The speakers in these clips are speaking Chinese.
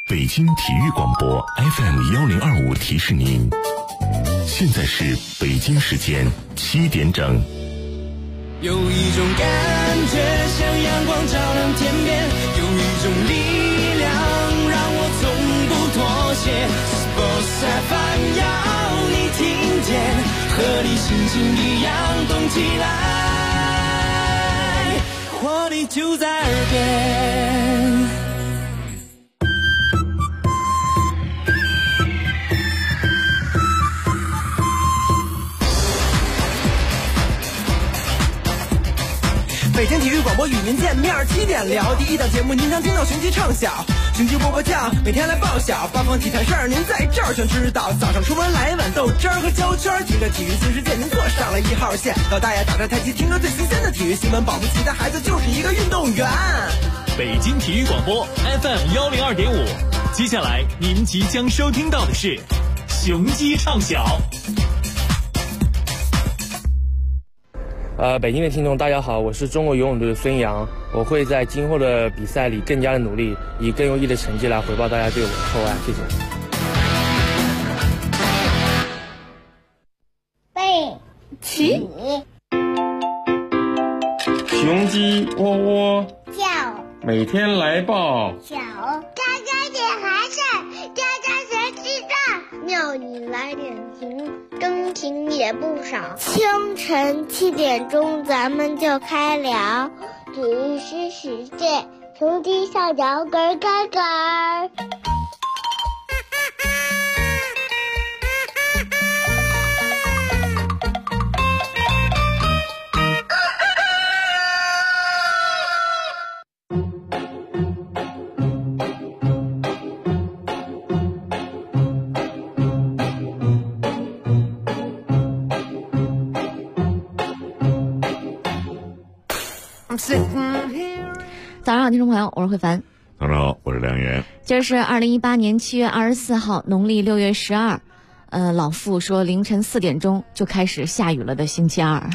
北京体育广播 FM1025提示您，现在是北京时间7点整。 有一种感觉像阳光照亮天边，有一种力量让我从不妥协。Sports FM 要你听见，和你心情一样动起来，活力就在耳边。 北京体育广播与您见面，7点聊第一档节目，您常听到雄鸡唱晓，雄鸡波波叫，每天来报晓，八方体坛事儿您在这儿全知道。早上出门来一碗豆汁儿和焦圈，听着体育新世界，您坐上了1号线。老大爷打着太极，听着最新鲜的体育新闻，保不齐的孩子就是一个运动员。 北京体育广播 FM102.5，接下来您即将收听到的是雄鸡唱晓。 北京的听众大家好，我是中国游泳队的孙杨，我会在今后的比赛里更加的努力，以更优异的成绩来回报大家对我的厚爱，谢谢。 背起， 雄鸡窝窝叫， 每天来报小，家家点孩子，家家学知道，庙里来点情，真情也不少。清晨7点钟，咱们就开聊，体育新世界，雄鸡上摇杆杆杆。 早上好，听众朋友，我是慧凡。 早上好，我是梁岩。 这是2018年7月24号，农历6月12。老傅说凌晨4点钟就开始下雨了的星期二。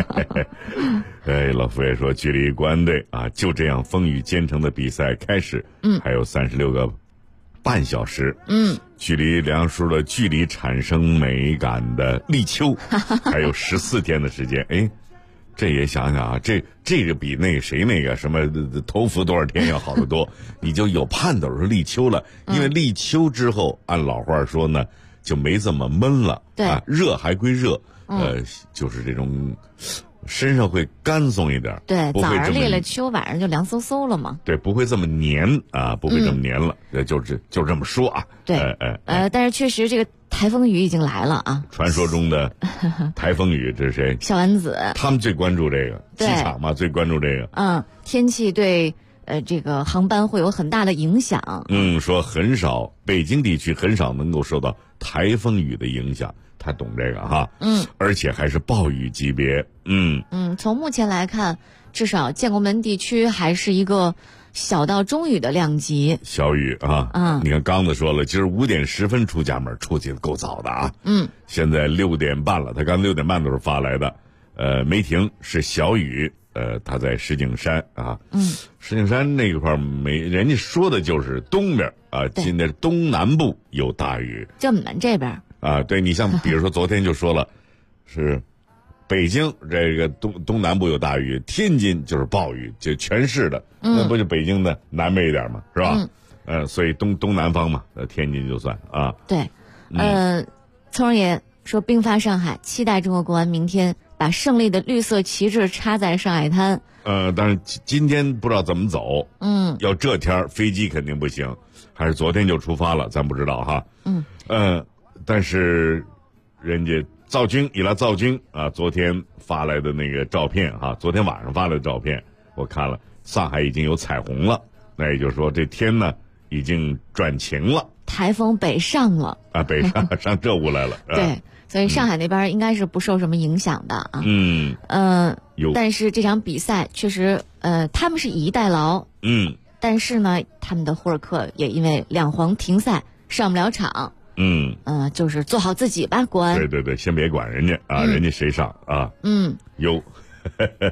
老傅也说，距离国安队啊就这样风雨兼程的比赛开始，还有36个半小时，距离梁叔的距离产生美感的立秋还有14天的时间。这也想想啊，这个比那谁那个什么头伏多少天要好得多。你就有盼头是立秋了，因为立秋之后，按老话说呢，就没这么闷了。 对啊，热还归热，就是这种身上会干松一点。 对， 不会早上这么立了秋，晚上就凉飕飕了嘛。 对，不会这么黏啊，不会这么黏了。就这么说啊。 对，但是确实这个台风雨已经来了啊！ 传说中的台风雨，这是谁？ 小丸子。 他们最关注这个，机场嘛最关注这个。 天气对这个航班会有很大的影响。 说很少，北京地区很少能够受到台风雨的影响，他懂这个哈。而且还是暴雨级别。 从目前来看，至少建国门地区还是一个小到中雨的量级， 小雨啊。你看刚子说了，今儿5点10分出家门，出去的够早的啊。现在6点半了，他刚6点半的时候发来的，没停，是小雨。他在石景山啊。石景山那块没，人家说的就是东边啊，今天东南部有大雨， 就我们这边啊。对，你像比如说昨天就说了，是北京这个东南部有大雨，天津就是暴雨，就全市的，那不就北京的南边一点嘛，是吧？所以东南方嘛，天津就算啊。 对，聪儿爷说兵发上海，期待中国国安明天把胜利的绿色旗帜插在上海滩。 但是今天不知道怎么走。要这天飞机肯定不行，还是昨天就出发了，咱不知道哈。但是人家赵军啊，昨天发来的那个照片哈，昨天晚上发来的照片，我看了，上海已经有彩虹了，那也就是说这天呢已经转晴了， 台风北上了啊，北上这屋来了。 对，所以上海那边应该是不受什么影响的啊。但是这场比赛确实，他们是以逸待劳。但是呢，他们的胡尔克也因为2黄停赛，上不了场。就是做好自己吧，国安。 对，先别管人家啊，人家谁上啊？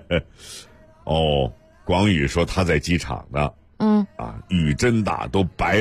广宇说他在机场呢。雨真大，都白了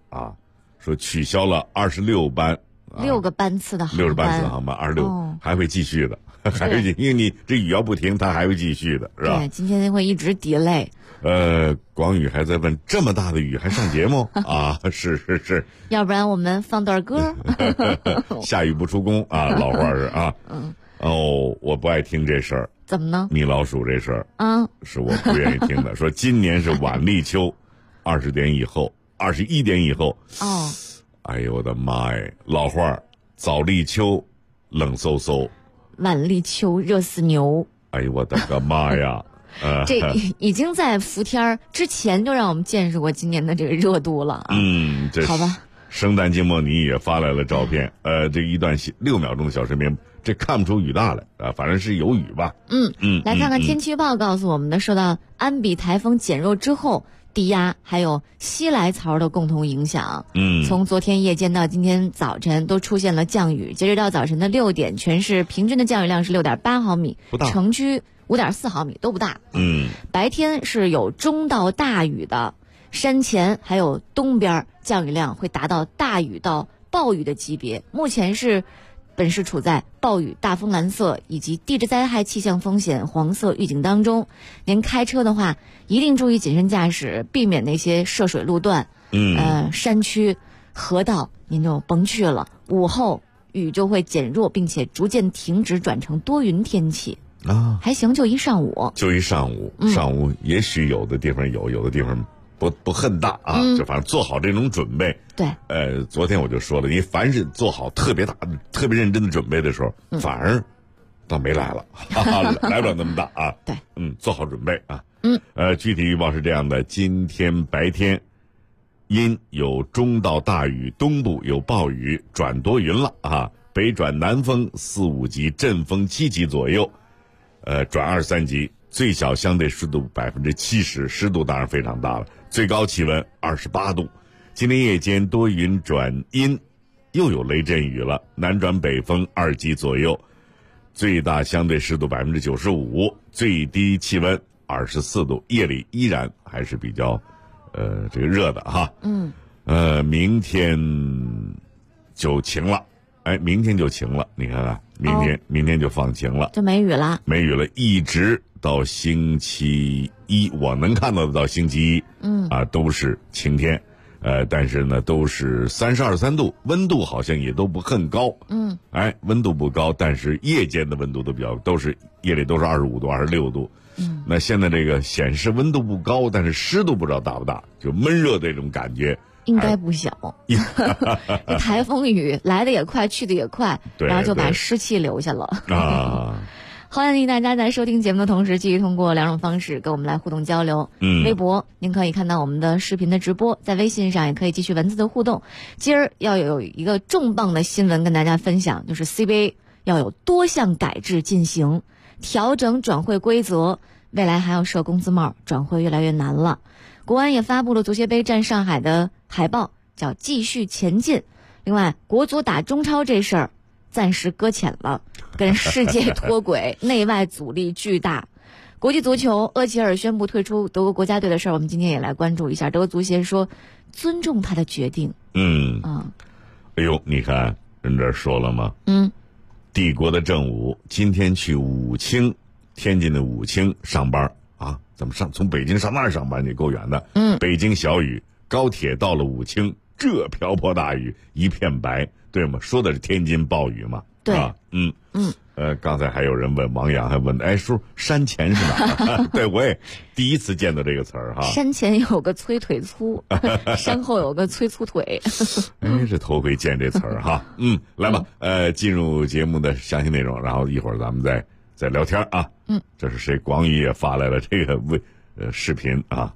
啊，说取消了26班 ，6个班次的航班 ，60班次的航班，26还会继续的，还会继续，因为你这雨要不停，它还会继续的，是吧？ 对，今天会一直delay。 广宇还在问，这么大的雨还上节目啊？是， 要不然我们放段歌。 下雨不出工啊，老话是啊。我不爱听这事儿。 怎么呢？ 米老鼠这事儿是我不愿意听的。说今年是晚立秋，20点以后，21点以后。哎呦我的妈呀！老话早立秋，冷飕飕； 晚立秋，热死牛。 哎呦我的个妈呀！ 这已经在伏天之前就让我们见识过今年的这个热度了啊。 这好吧。 圣诞节目你也发来了照片，这一段6秒钟的小视频，这看不出雨大来啊，反正是有雨吧。 来看看天气预报告诉我们的，受到安比台风减弱之后，低压还有西来槽的共同影响。从昨天夜间到今天早晨都出现了降雨，截止到早晨的6点，全市平均的降雨量是6.8毫米，城区5.4毫米，都不大。白天是有中到大雨的，山前还有东边降雨量会达到大雨到暴雨的级别。目前是本市处在暴雨、大风蓝色以及地质灾害气象风险黄色预警当中。您开车的话，一定注意谨慎驾驶，避免那些涉水路段、山区、河道，您就甭去了。午后雨就会减弱，并且逐渐停止，转成多云天气。还行，就一上午， 上午也许有的地方有的地方不很大啊，就反正做好这种准备。 对， 昨天我就说了，你凡是做好特别大、特别认真的准备的时候，反而倒没来了，来不了那么大啊。 对， 做好准备啊。具体预报是这样的：今天白天阴有中到大雨，东部有暴雨转多云了啊，北转南风4、5级，阵风7级左右。转2、3级，最小相对湿度70%，湿度当然非常大了。最高气温28度。今天夜间多云转阴，又有雷阵雨了，南转北风2级左右，最大相对湿度95%，最低气温24度，夜里依然还是比较这个热的哈。明天就晴了。明天就晴了，你看看，明天就放晴了， 就没雨了， 一直到星期一，我能看到的到星期一，都是晴天，但是呢，都是32、3度，温度好像也都不很高，温度不高，但是夜间的温度都比较，夜里都是25度、26度，那现在这个显示温度不高，但是湿度不知道大不大，就闷热的这种感觉。 应该不小，台风雨来的也快，去的也快，然后就把湿气留下了啊。欢迎大家在收听节目的同时，继续通过2种方式跟我们来互动交流。微博您可以看到我们的视频的直播，在微信上也可以继续文字的互动。今儿要有一个重磅的新闻跟大家分享，就是 CBA 要有多项改制进行，调整转会规则，未来还要设工资帽，转会越来越难了。国安也发布了足协杯战上海的海报，叫继续前进。另外，国足打中超这事儿暂时搁浅了，跟世界脱轨，内外阻力巨大。国际足球，厄齐尔宣布退出德国国家队的事儿，我们今天也来关注一下。德国足协说尊重他的决定。 哎呦，你看人这说了吗？帝国的正午今天去武清，天津的武清上班啊？怎么上？从北京上那儿上班，你够远的。北京小雨，高铁到了武清，这瓢泼大雨，一片白，对吗？说的是天津暴雨嘛？ 对。 刚才还有人问，王洋还问，叔，山前是哪？对，我也第一次见到这个词儿哈。 山前有个催腿粗，山后有个催粗腿。 这头回见这词儿哈。来吧，进入节目的详细内容，然后一会儿咱们再聊天啊。这是谁？广宇也发来了这个视频啊。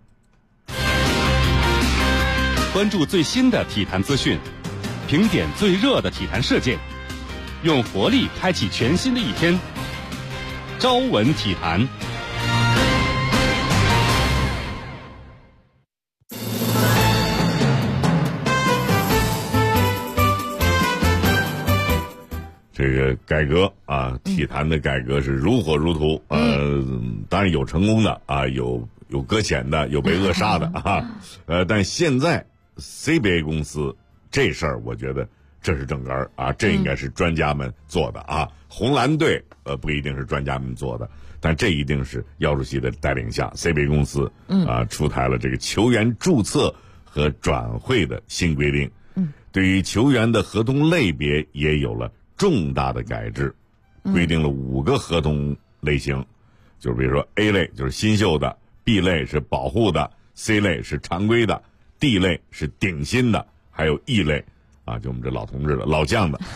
关注最新的体坛资讯，评点最热的体坛事件，用活力开启全新的一天。朝闻体坛。 这个改革啊，体坛的改革是如火如荼，当然有成功的啊，有搁浅的，有被扼杀的啊，但现在 CBA 公司这事儿，我觉得这是正根儿啊，这应该是专家们做的啊。红蓝队不一定是专家们做的，但这一定是姚主席的带领下 CBA 公司出台了这个球员注册和转会的新规定。对于球员的合同类别也有了重大的改制，规定了5个合同类型，就比如说 A 类就是新秀的， B 类是保护的， C 类是常规的， D 类是顶薪的，还有 E 类啊，就我们这老同志的老将的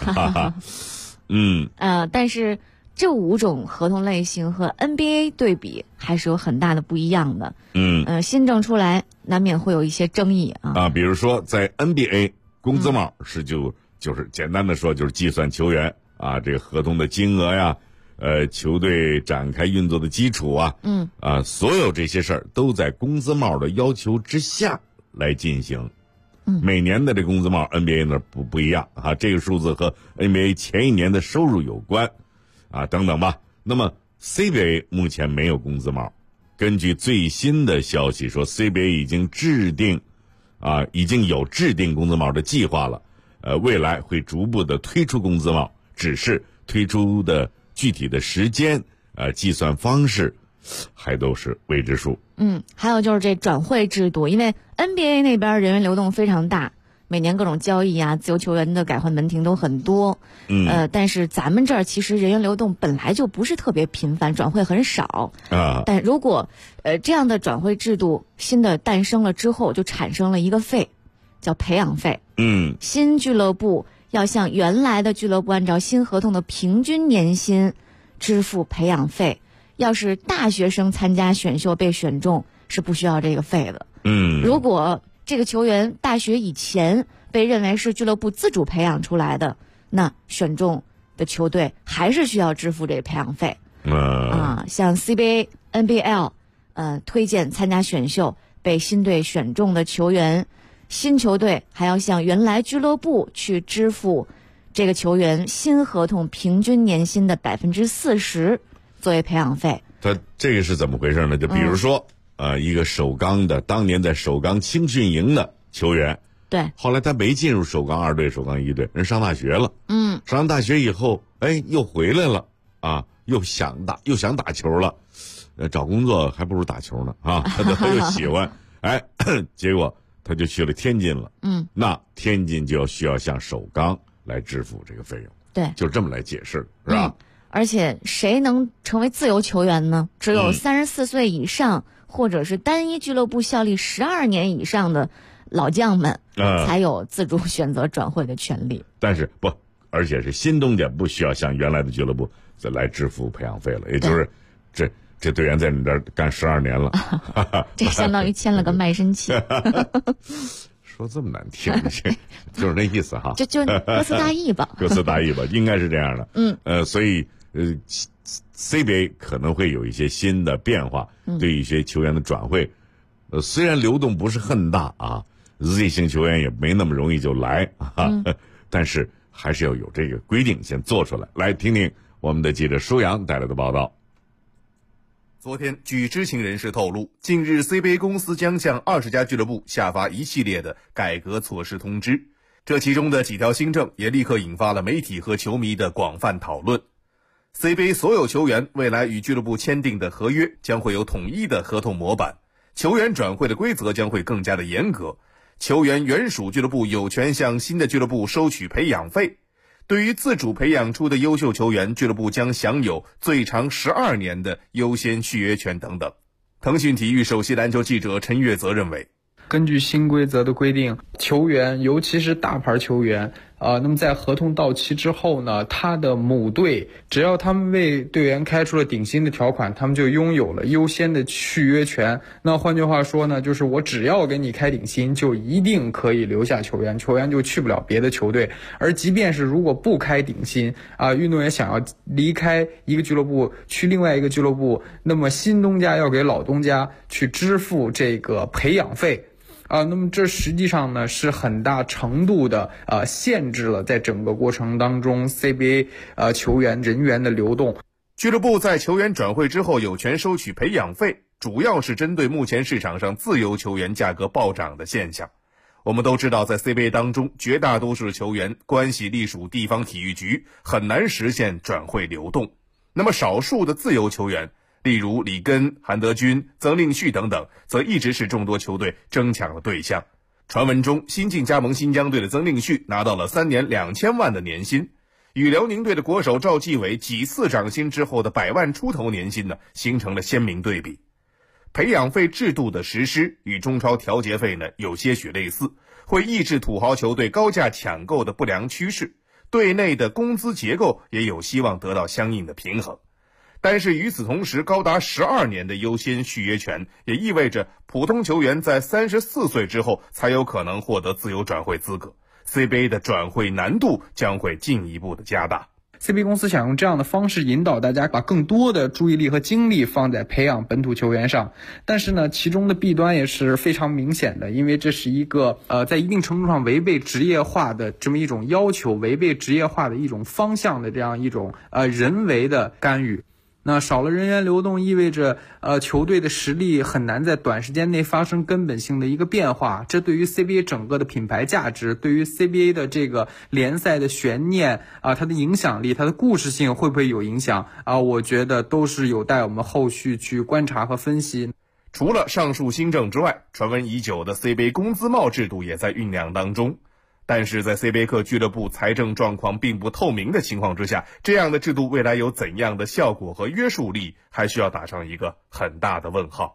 但是这5种合同类型和 NBA 对比还是有很大的不一样的。新政出来难免会有一些争议啊。 比如说在 NBA 工资帽是就是简单的说就是计算球员啊这个合同的金额呀，球队展开运作的基础啊，所有这些事儿都在工资帽的要求之下来进行。每年的这工资帽 NBA 呢不一样啊，这个数字和 NBA 前一年的收入有关啊，等等吧。那么 CBA 目前没有工资帽，根据最新的消息说 CBA 已经有制定工资帽的计划了，未来会逐步的推出工资帽，只是推出的具体的时间计算方式还都是未知数。 还有就是这转会制度，因为 NBA 那边人员流动非常大，每年各种交易啊，自由球员的改换门庭都很多。但是咱们这儿其实人员流动本来就不是特别频繁，转会很少但如果这样的转会制度新的诞生了之后，就产生了一个费，叫培养费。新俱乐部要向原来的俱乐部按照新合同的平均年薪支付培养费。要是大学生参加选秀被选中，是不需要这个费的。如果这个球员大学以前被认为是俱乐部自主培养出来的，那选中的球队还是需要支付这个培养费。像 CBA、NBL，推荐参加选秀被新队选中的球员，新球队还要向原来俱乐部去支付这个球员新合同平均年薪的40%。作为培养费。 他这个是怎么回事呢？就比如说一个首钢的当年在首钢青训营的球员， 对， 后来他没进入首钢2队首钢1队，人上大学了。上完大学以后又回来了啊，又想打球了，找工作还不如打球呢啊，他又喜欢结果他就去了天津了。那天津就需要向首钢来支付这个费用。 对， 就这么来解释是吧？ 而且谁能成为自由球员呢？只有34岁以上或者是单一俱乐部效力12年以上的老将们才有自主选择转会的权利。 但是而且是新东家不需要向原来的俱乐部再来支付培养费了，也就是这队员在你这儿干12年了这相当于签了个卖身契说这么难听就是那意思哈， 就歌词大意吧歌词大意吧，应该是这样的。所以CBA 可能会有一些新的变化，对一些球员的转会，虽然流动不是很大啊 ，Z 型球员也没那么容易就来但是还是要有这个规定先做出来。来听听我们的记者舒阳带来的报道。 昨天，据知情人士透露，近日 CBA 公司将向20家俱乐部下发一系列的改革措施通知，这其中的几条新政也立刻引发了媒体和球迷的广泛讨论。CBA 所有球员未来与俱乐部签订的合约将会有统一的合同模板，球员转会的规则将会更加的严格，球员原属俱乐部有权向新的俱乐部收取培养费，对于自主培养出的优秀球员，俱乐部将享有最长12年的优先续约权等等。腾讯体育首席篮球记者陈悦则认为， 根据新规则的规定，球员尤其是大牌球员那么在合同到期之后呢，他的母队只要他们为队员开出了顶薪的条款，他们就拥有了优先的续约权。那换句话说呢，就是我只要给你开顶薪，就一定可以留下球员，球员就去不了别的球队。而即便是如果不开顶薪运动员想要离开一个俱乐部去另外一个俱乐部，那么新东家要给老东家去支付这个培养费。那么这实际上呢是很大程度的限制了在整个过程当中 CBA 球员人员的流动。 俱乐部在球员转会之后有权收取培养费，主要是针对目前市场上自由球员价格暴涨的现象。 我们都知道，在 CBA 当中，绝大多数球员关系隶属地方体育局，很难实现转会流动。那么少数的自由球员，例如里根、韩德君、曾令旭等等，则一直是众多球队争抢的对象。传闻中，新晋加盟新疆队的曾令旭拿到了3年2000万的年薪，与辽宁队的国手赵继伟几次涨薪之后的100万出头年薪呢，形成了鲜明对比。培养费制度的实施与中超调节费呢有些许类似，会抑制土豪球队高价抢购的不良趋势，队内的工资结构也有希望得到相应的平衡。但是与此同时，高达12年的优先续约权也意味着普通球员在34岁之后才有可能获得自由转会资格， CBA 的转会难度将会进一步的加大。 CBA 公司想用这样的方式引导大家把更多的注意力和精力放在培养本土球员上，但是呢，其中的弊端也是非常明显的，因为这是一个在一定程度上违背职业化的这么一种要求，违背职业化的一种方向的这样一种人为的干预。那少了人员流动，意味着球队的实力很难在短时间内发生根本性的一个变化，这对于 CBA 整个的品牌价值，对于 CBA 的这个联赛的悬念它的影响力，它的故事性会不会有影响我觉得都是有待我们后续去观察和分析。 除了上述新政之外，传闻已久的 CBA 工资帽制度也在酝酿当中。但是在 CBA 克俱乐部财政状况并不透明的情况之下，这样的制度未来有怎样的效果和约束力，还需要打上一个很大的问号。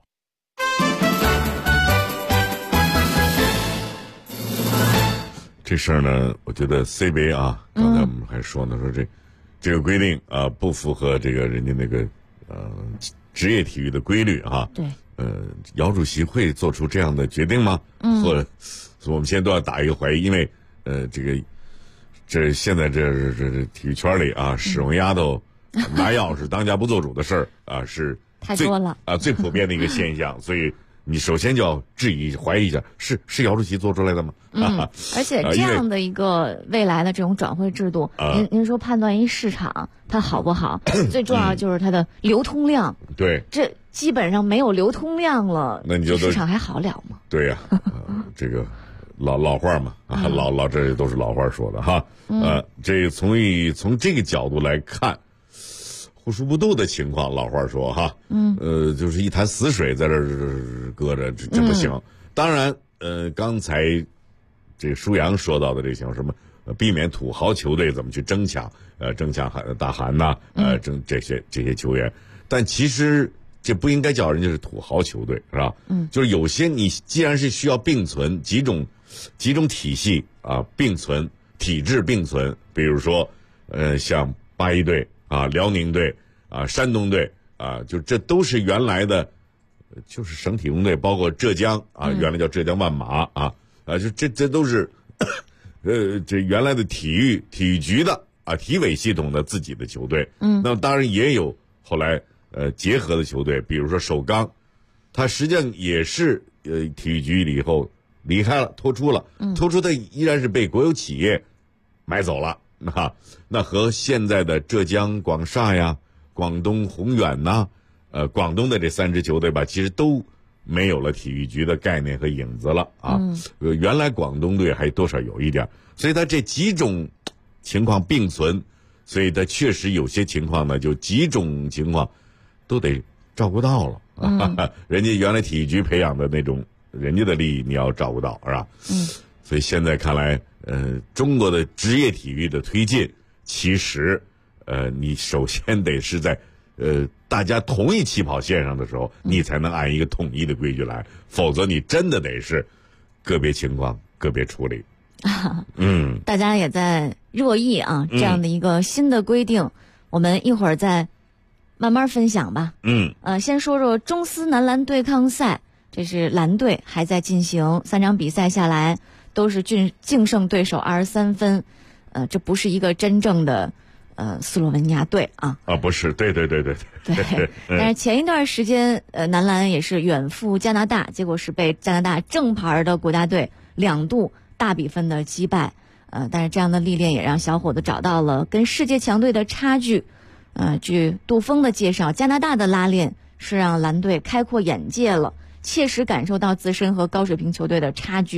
这事儿呢，我觉得 CBA 刚才我们还说呢，说这个规定不符合这个人家那个职业体育的规律对。 姚主席会做出这样的决定吗？或者我们现在都要打一个怀疑，因为这现在这体育圈里使用丫头拿钥匙当家不做主的事儿是太多了最普遍的一个现象，所以你首先就要质疑怀疑一下，是姚主席做出来的吗？ 而且这样的一个未来的这种转会制度，您说判断一市场它好不好，最重要就是它的流通量。 对， 这基本上没有流通量了， 那你就市场还好了吗？ 对呀，这个老话嘛，这都是老话说的哈。这从这个角度来看，护枢不动的情况，老话说哈，就是一潭死水在这儿搁着，这不行。当然，刚才这舒阳说到的这些什么，避免土豪球队怎么去争抢大韩呐，争这些球员，但其实这不应该叫人家是土豪球队，是吧？就是有些你既然是需要并存几种体系并存体制并存，比如说像81队辽宁队山东队就这都是原来的，就是省体工队，包括浙江原来叫浙江万马就这都是这原来的体育局的体委系统的自己的球队。那么当然也有后来结合的球队，比如说首钢，它实际上也是体育局以后离开了，脱出它依然是被国有企业买走了。那和现在的浙江广厦呀、广东宏远呐、广东的这3支球队吧，其实都没有了体育局的概念和影子了原来广东队还多少有一点，所以它这几种情况并存，所以它确实有些情况呢，就几种情况都得照顾到了人家原来体育局培养的那种人家的利益你要照顾到，是吧？所以现在看来中国的职业体育的推进，其实你首先得是在大家同一起跑线上的时候，你才能按一个统一的规矩来，否则你真的得是个别情况个别处理。 大家也在热议这样的一个新的规定，我们一会儿再慢慢分享吧。先说说中斯男篮对抗赛，这是蓝队还在进行，3场比赛下来都是净胜对手23分，这不是一个真正的斯洛文尼亚队不是，对。 但是前一段时间男篮也是远赴加拿大，结果是被加拿大正牌的国家队2度大比分的击败。但是这样的历练也让小伙子找到了跟世界强队的差距。据杜峰的介绍，加拿大的拉练是让蓝队开阔眼界了，切实感受到自身和高水平球队的差距，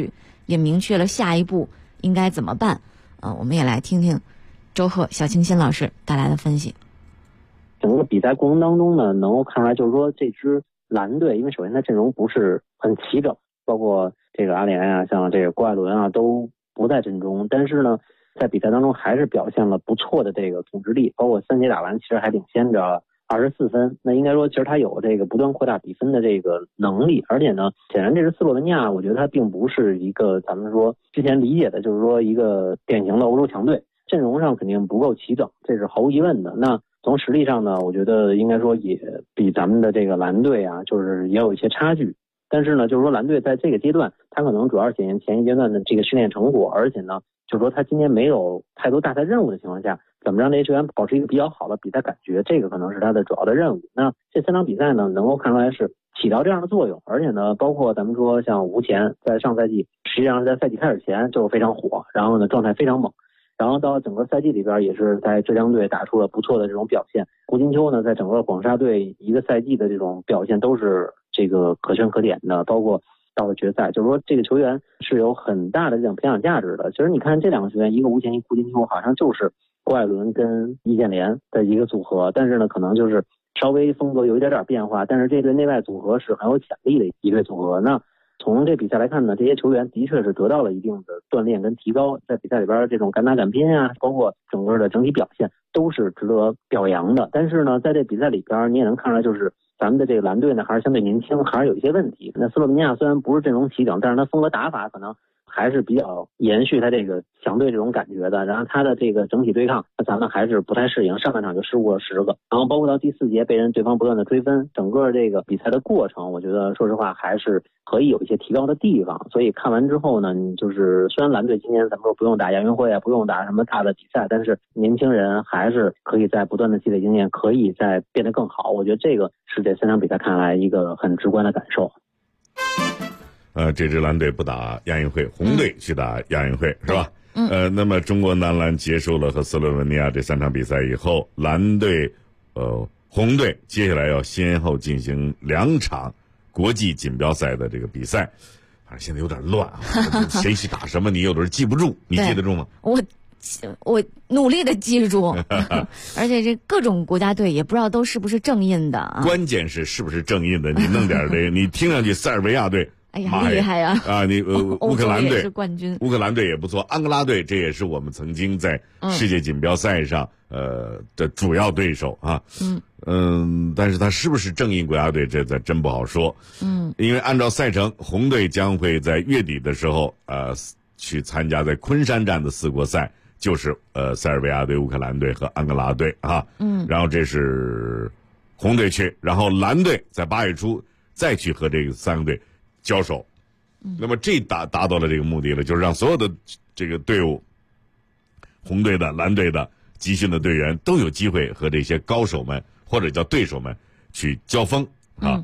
也明确了下一步应该怎么办。我们也来听听周贺、小清新老师带来的分析。 整个比赛过程当中呢，能够看出来就是说这支蓝队，因为首先它阵容不是很齐整，包括这个阿联啊，像这个郭艾伦啊都不在阵中，但是呢在比赛当中还是表现了不错的这个统治力，包括3节打完其实还领先着24分，那应该说其实他有这个不断扩大比分的这个能力，而且呢显然这支斯洛文尼亚我觉得他并不是一个咱们说之前理解的就是说一个典型的欧洲强队，阵容上肯定不够齐整，这是毫无疑问的。那从实力上呢，我觉得应该说也比咱们的这个蓝队啊就是也有一些差距，但是呢就是说蓝队在这个阶段他可能主要是检验前一阶段的这个训练成果，而且呢就是说他今年没有太多大赛任务的情况下，怎么让这些球员保持一个比较好的比赛感觉，这个可能是他的主要的任务。那这3场比赛呢能够看出来是起到这样的作用，而且呢包括咱们说像吴前在上赛季实际上是在赛季开始前就非常火，然后呢状态非常猛，然后到整个赛季里边也是在浙江队打出了不错的这种表现。胡金秋呢在整个广沙队一个赛季的这种表现都是这个可圈可点的，包括到了决赛，就是说这个球员是有很大的这种培养价值的。其实你看这两个球员，一个吴前一个胡金秋，好像就是郭艾伦跟易建联的一个组合，但是呢可能就是稍微风格有一点变化，但是这对内外组合是很有潜力的一对组合。那从这比赛来看呢，这些球员的确是得到了一定的锻炼跟提高，在比赛里边这种敢打敢拼啊，包括整个的整体表现都是值得表扬的。但是呢在这比赛里边你也能看出来，就是咱们的这个蓝队呢还是相对年轻，还是有一些问题。那斯洛文尼亚虽然不是阵容齐整，但是他风格打法可能还是比较延续他这个强队这种感觉的，然后他的这个整体对抗咱们还是不太适应，上半场就失误了10个，然后包括到第4节被对方不断的追分，整个这个比赛的过程我觉得说实话还是可以有一些提高的地方。所以看完之后呢，你就是虽然蓝队今年咱们说不用打亚运会啊，不用打什么大的比赛，但是年轻人还是可以在不断的积累经验，可以再变得更好，我觉得这个是这3场比赛看来一个很直观的感受。 这支蓝队不打亚运会，红队去打亚运会，是吧？那么中国男篮结束了和斯洛文尼亚这3场比赛以后，蓝队红队接下来要先后进行2场国际锦标赛的这个比赛，反正现在有点乱啊，谁去打什么你有的时候记不住，你记得住吗？ 我努力的记住而且这各种国家队也不知道都是不是正印的啊， 关键是不是正印的，你弄点这个你听上去塞尔维亚队哎呀，厉害呀！ 你乌克兰队是冠军， 乌克兰队也不错，安哥拉队这也是我们曾经在世界锦标赛上的主要对手啊。但是他是不是正印国家队，这真不好说。因为按照赛程，红队将会在月底的时候去参加在昆山站的4国赛，就是塞尔维亚队、乌克兰队和安哥拉队啊。然后这是红队去，然后蓝队在8月初再去和这个3个队交手。那么这达到了这个目的了，就是让所有的这个队伍，红队的、蓝队的集训的队员都有机会和这些高手们或者叫对手们去交锋啊。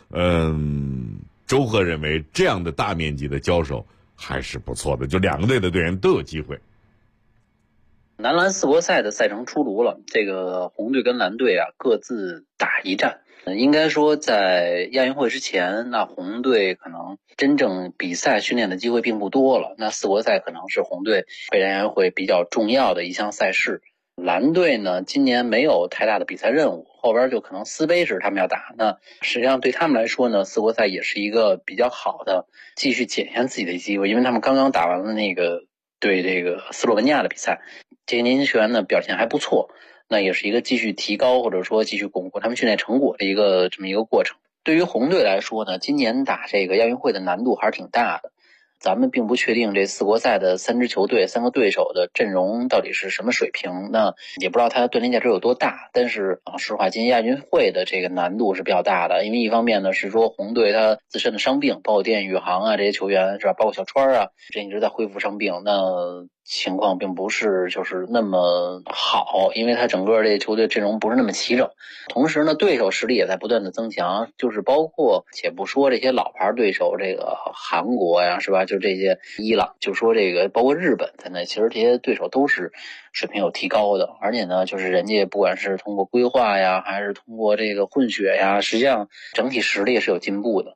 周贺认为这样的大面积的交手还是不错的，就2个队的队员都有机会。 男篮4国赛的赛程出炉了，这个红队跟蓝队啊各自打一战。应该说在亚运会之前，那红队可能真正比赛训练的机会并不多了，那4国赛可能是红队备战亚运会比较重要的一项赛事。蓝队呢今年没有太大的比赛任务，后边就可能斯杯是他们要打，那实际上对他们来说呢，4国赛也是一个比较好的继续检验自己的机会，因为他们刚刚打完了那个对这个斯洛文尼亚的比赛，这些年轻球员呢表现还不错，那也是一个继续提高或者说继续巩固他们训练成果的这么一个过程。对于红队来说呢，今年打这个亚运会的难度还是挺大的。咱们并不确定这4国赛的3支球队、3个对手的阵容到底是什么水平，那也不知道它的锻炼价值有多大。但是实话，今年亚运会的这个难度是比较大的，因为一方面呢是说红队它自身的伤病，包括电宇航啊这些球员是吧，包括小川啊，这一直在恢复伤病，那情况并不是就是那么好，因为他整个这球队阵容不是那么齐整。同时呢，对手实力也在不断的增强，就是包括且不说这些老牌对手，这个韩国呀是吧，就这些伊朗，就说这个包括日本在内，其实这些对手都是水平有提高的，而且呢就是人家不管是通过规划呀还是通过这个混血呀，实际上整体实力是有进步的。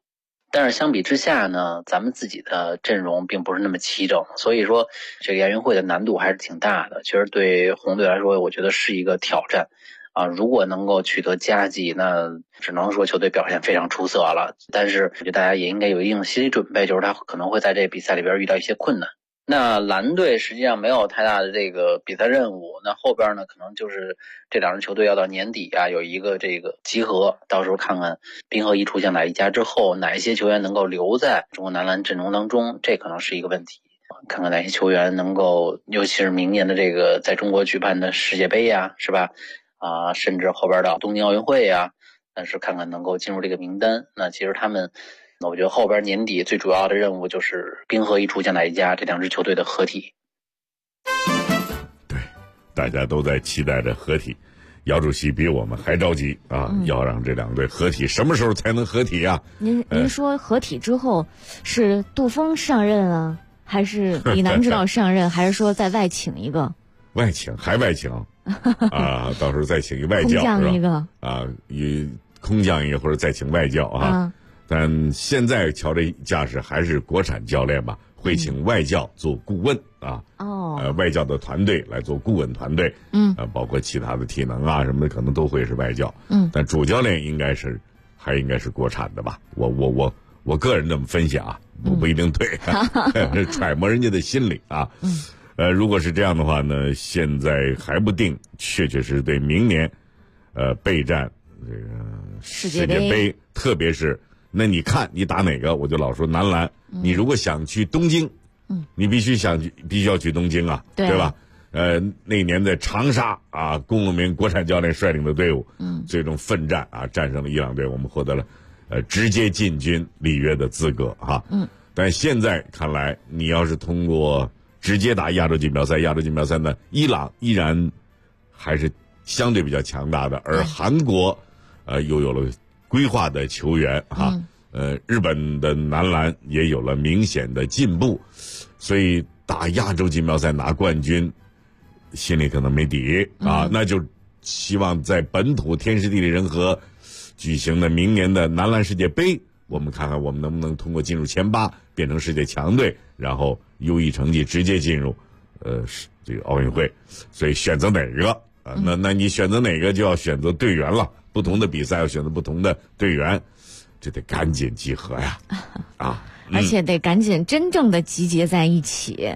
但是相比之下呢，咱们自己的阵容并不是那么齐整，所以说这个亚运会的难度还是挺大的。其实对红队来说，我觉得是一个挑战啊。如果能够取得佳绩，那只能说球队表现非常出色了。但是我觉得大家也应该有一定心理准备，就是他可能会在这个比赛里边遇到一些困难。那蓝队实际上没有太大的这个比赛任务，那后边呢可能就是这两支球队要到年底啊有一个这个集合，到时候看看冰河一出现哪一家之后，哪一些球员能够留在中国男篮阵容当中，这可能是一个问题。看看哪些球员能够，尤其是明年的这个在中国举办的世界杯呀，是吧？甚至后边到东京奥运会呀，但是看看能够进入这个名单。那其实他们，我觉得后边年底最主要的任务就是冰河一出现哪一家这两支球队的合体。 对，大家都在期待着合体。姚主席比我们还着急啊，要让这两队合体，什么时候才能合体啊？ 您说合体之后是杜峰上任啊，还是李楠指导上任，还是说再外请一个？ 外请还外请啊，到时候再请一外教， 空降一个啊，空降一个或者再请外教啊。但现在瞧这架势还是国产教练吧，会请外教做顾问啊。外教的团队来做顾问团队，包括其他的体能啊什么的，可能都会是外教。但主教练还应该是国产的吧？我个人这么分析啊，不一定对，揣摩人家的心理啊。如果是这样的话呢，现在还不定，确实对明年，备战这个世界杯，特别是那你看你打哪个？我就老说男篮，你如果想去东京，你必须要去东京啊，对吧？那年在长沙啊，龚永明国产教练率领的队伍，最终奋战啊，战胜了伊朗队，我们获得了直接进军里约的资格哈。但现在看来，你要是通过直接打亚洲锦标赛呢，伊朗依然还是相对比较强大的，而韩国又有了规划的球员哈，日本的男篮也有了明显的进步，所以打亚洲锦标赛拿冠军，心里可能没底啊，那就希望在本土天时地利人和举行的明年的男篮世界杯，我们看看我们能不能通过进入前8变成世界强队，然后优异成绩直接进入这个奥运会。所以选择哪个那你选择哪个就要选择队员了，不同的比赛要选择不同的队员，这得赶紧集合呀而且得赶紧真正的集结在一起。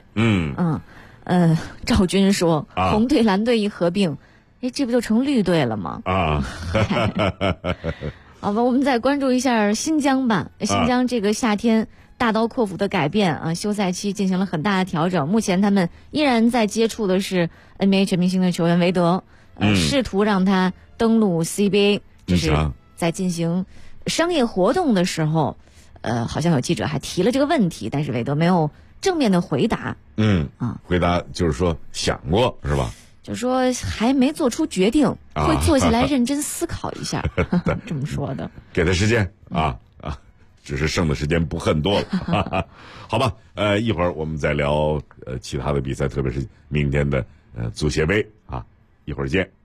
赵军说红队蓝队一合并，这不就成绿队了吗？好吧，我们再关注一下新疆吧。新疆这个夏天大刀阔斧的改变啊，休赛期进行了很大的调整。目前他们依然在接触的是 NBA 全明星的球员韦德，试图让他登陆 CBA， 就是在进行商业活动的时候，好像有记者还提了这个问题，但是韦德没有正面的回答。 回答就是说想过是吧？ 就说还没做出决定，会坐下来认真思考一下，这么说的。 给他时间只是剩的时间不很多了，好吧？一会儿我们再聊其他的比赛，特别是明天的足协杯啊，一会儿见。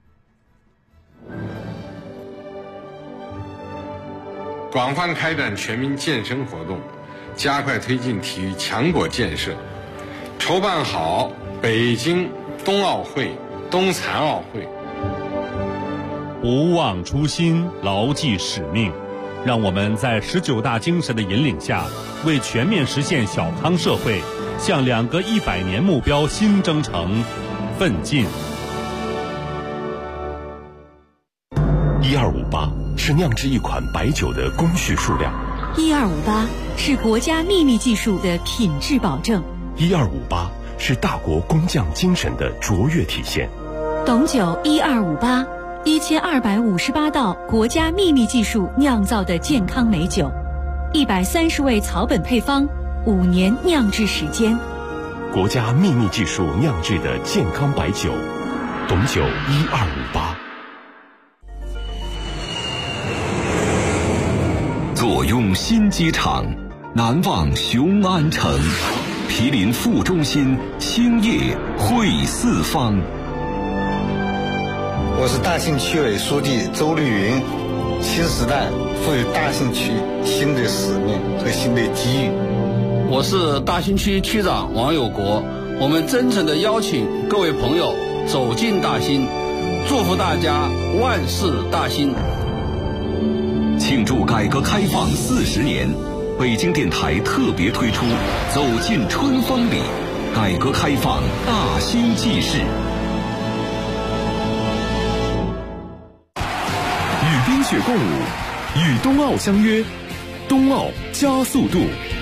广泛开展全民健身活动，加快推进体育强国建设，筹办好北京冬奥会、冬残奥会。 不忘初心，牢记使命，让我们在19大精神的引领下，为全面实现小康社会，向2个100年目标新征程奋进。 1258是酿制一款白酒的工序数量 ，1258是国家秘密技术的品质保证 ，1258是大国工匠精神的卓越体现。 董酒1258，1258道国家秘密技术酿造的健康美酒，130味草本配方，5年酿制时间。 国家秘密技术酿制的健康白酒，董酒1258。坐拥新机场，难忘雄安城，毗邻副中心，兴业汇四方。 我是大庆区委书记周绿云， 新时代赋予大兴区新的使命和新的机遇。 我是大兴区区长王有国，我们真诚地邀请各位朋友走进大兴，祝福大家万事大兴。 庆祝改革开放40年，北京电台特别推出《走进春风里》，改革开放大兴纪事。 与冰雪共舞，与冬奥相约，冬奥加速度。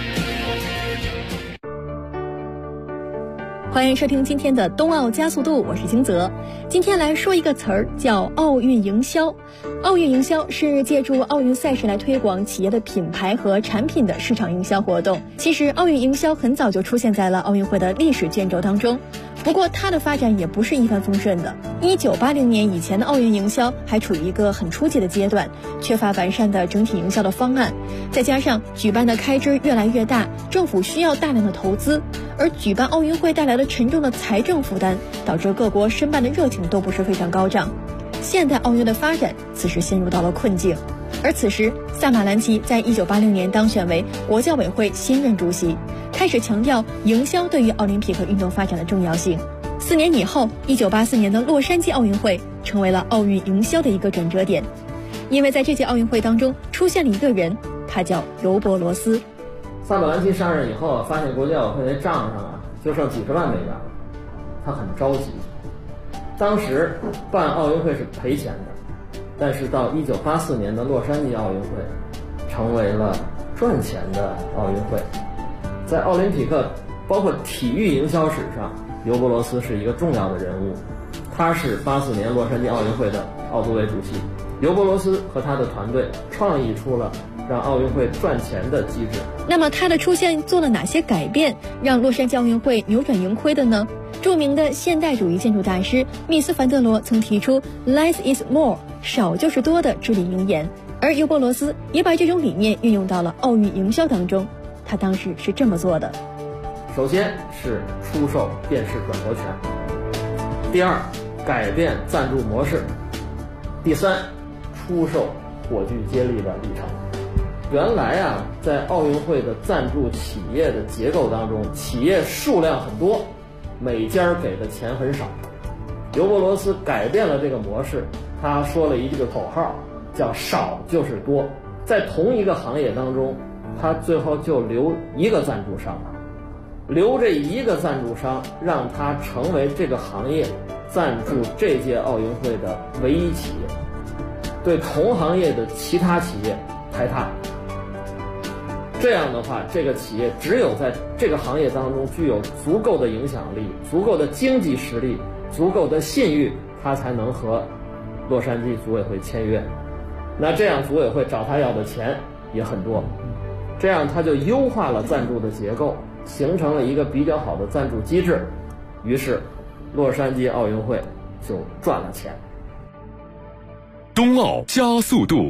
欢迎收听今天的冬奥加速度，我是金泽。今天来说一个词儿，叫奥运营销。奥运营销是借助奥运赛事来推广企业的品牌和产品的市场营销活动。其实奥运营销很早就出现在了奥运会的历史卷轴当中，不过它的发展也不是一帆风顺的。1980年以前的奥运营销还处于一个很初级的阶段，缺乏完善的整体营销的方案，再加上举办的开支越来越大，政府需要大量的投资，而举办奥运会带来了沉重的财政负担，导致各国申办的热情都不是非常高涨。现代奥运的发展此时陷入到了困境，而此时萨马兰奇在1980年当选为国教委会新任主席，开始强调营销对于奥林匹克运动发展的重要性。4年以后，1984年的洛杉矶奥运会成为了奥运营销的一个转折点，因为在这届奥运会当中出现了一个人，他叫尤伯罗斯。 萨马兰奇上任以后，发现国际奥委会的账上就剩几十万美元了，他很着急。当时办奥运会是赔钱的，但是到1984年的洛杉矶奥运会成为了赚钱的奥运会。在奥林匹克包括体育营销史上，尤伯罗斯是一个重要的人物，他是84年洛杉矶奥运会的奥组委主席。尤伯罗斯和他的团队创意出了让奥运会赚钱的机制。 那么他的出现做了哪些改变，让洛杉矶奥运会扭转盈亏的呢？著名的现代主义建筑大师密斯凡德罗曾提出 Less is more， 少就是多的至理名言，而尤伯罗斯也把这种理念运用到了奥运营销当中。他当时是这么做的： 首先是出售电视转播权，第二改变赞助模式，第三出售火炬接力的里程。原来在奥运会的赞助企业的结构当中，企业数量很多，每家给的钱很少。尤伯罗斯改变了这个模式，他说了一句口号，叫少就是多。在同一个行业当中，他最后就留一个赞助商了，留这一个赞助商，让他成为这个行业赞助这届奥运会的唯一企业，对同行业的其他企业排他。这样的话，这个企业只有在这个行业当中具有足够的影响力、足够的经济实力、足够的信誉，他才能和洛杉矶组委会签约。那这样组委会找他要的钱也很多，这样他就优化了赞助的结构，形成了一个比较好的赞助机制，于是洛杉矶奥运会就赚了钱。 冬奥加速度。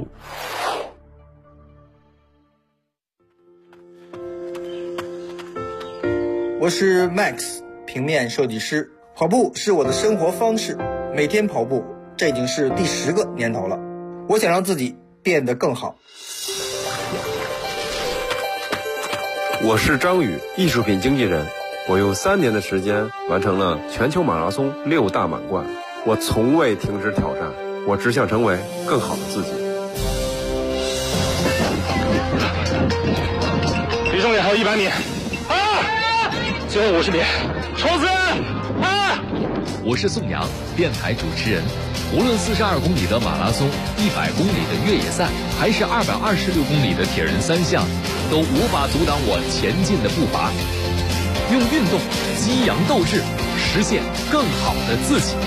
我是 Max， 平面设计师。跑步是我的生活方式，每天跑步，这已经是第10个年头了。我想让自己变得更好。 我是张宇，艺术品经纪人。我用3年的时间完成了全球马拉松6大满贯。我从未停止挑战，我只想成为更好的自己。 离终点还有100米。最后50米，冲刺！ 我是宋阳，电台主持人。无论42公里的马拉松、100公里的越野赛，还是226公里的铁人3项，都无法阻挡我前进的步伐。用运动激扬斗志，实现更好的自己。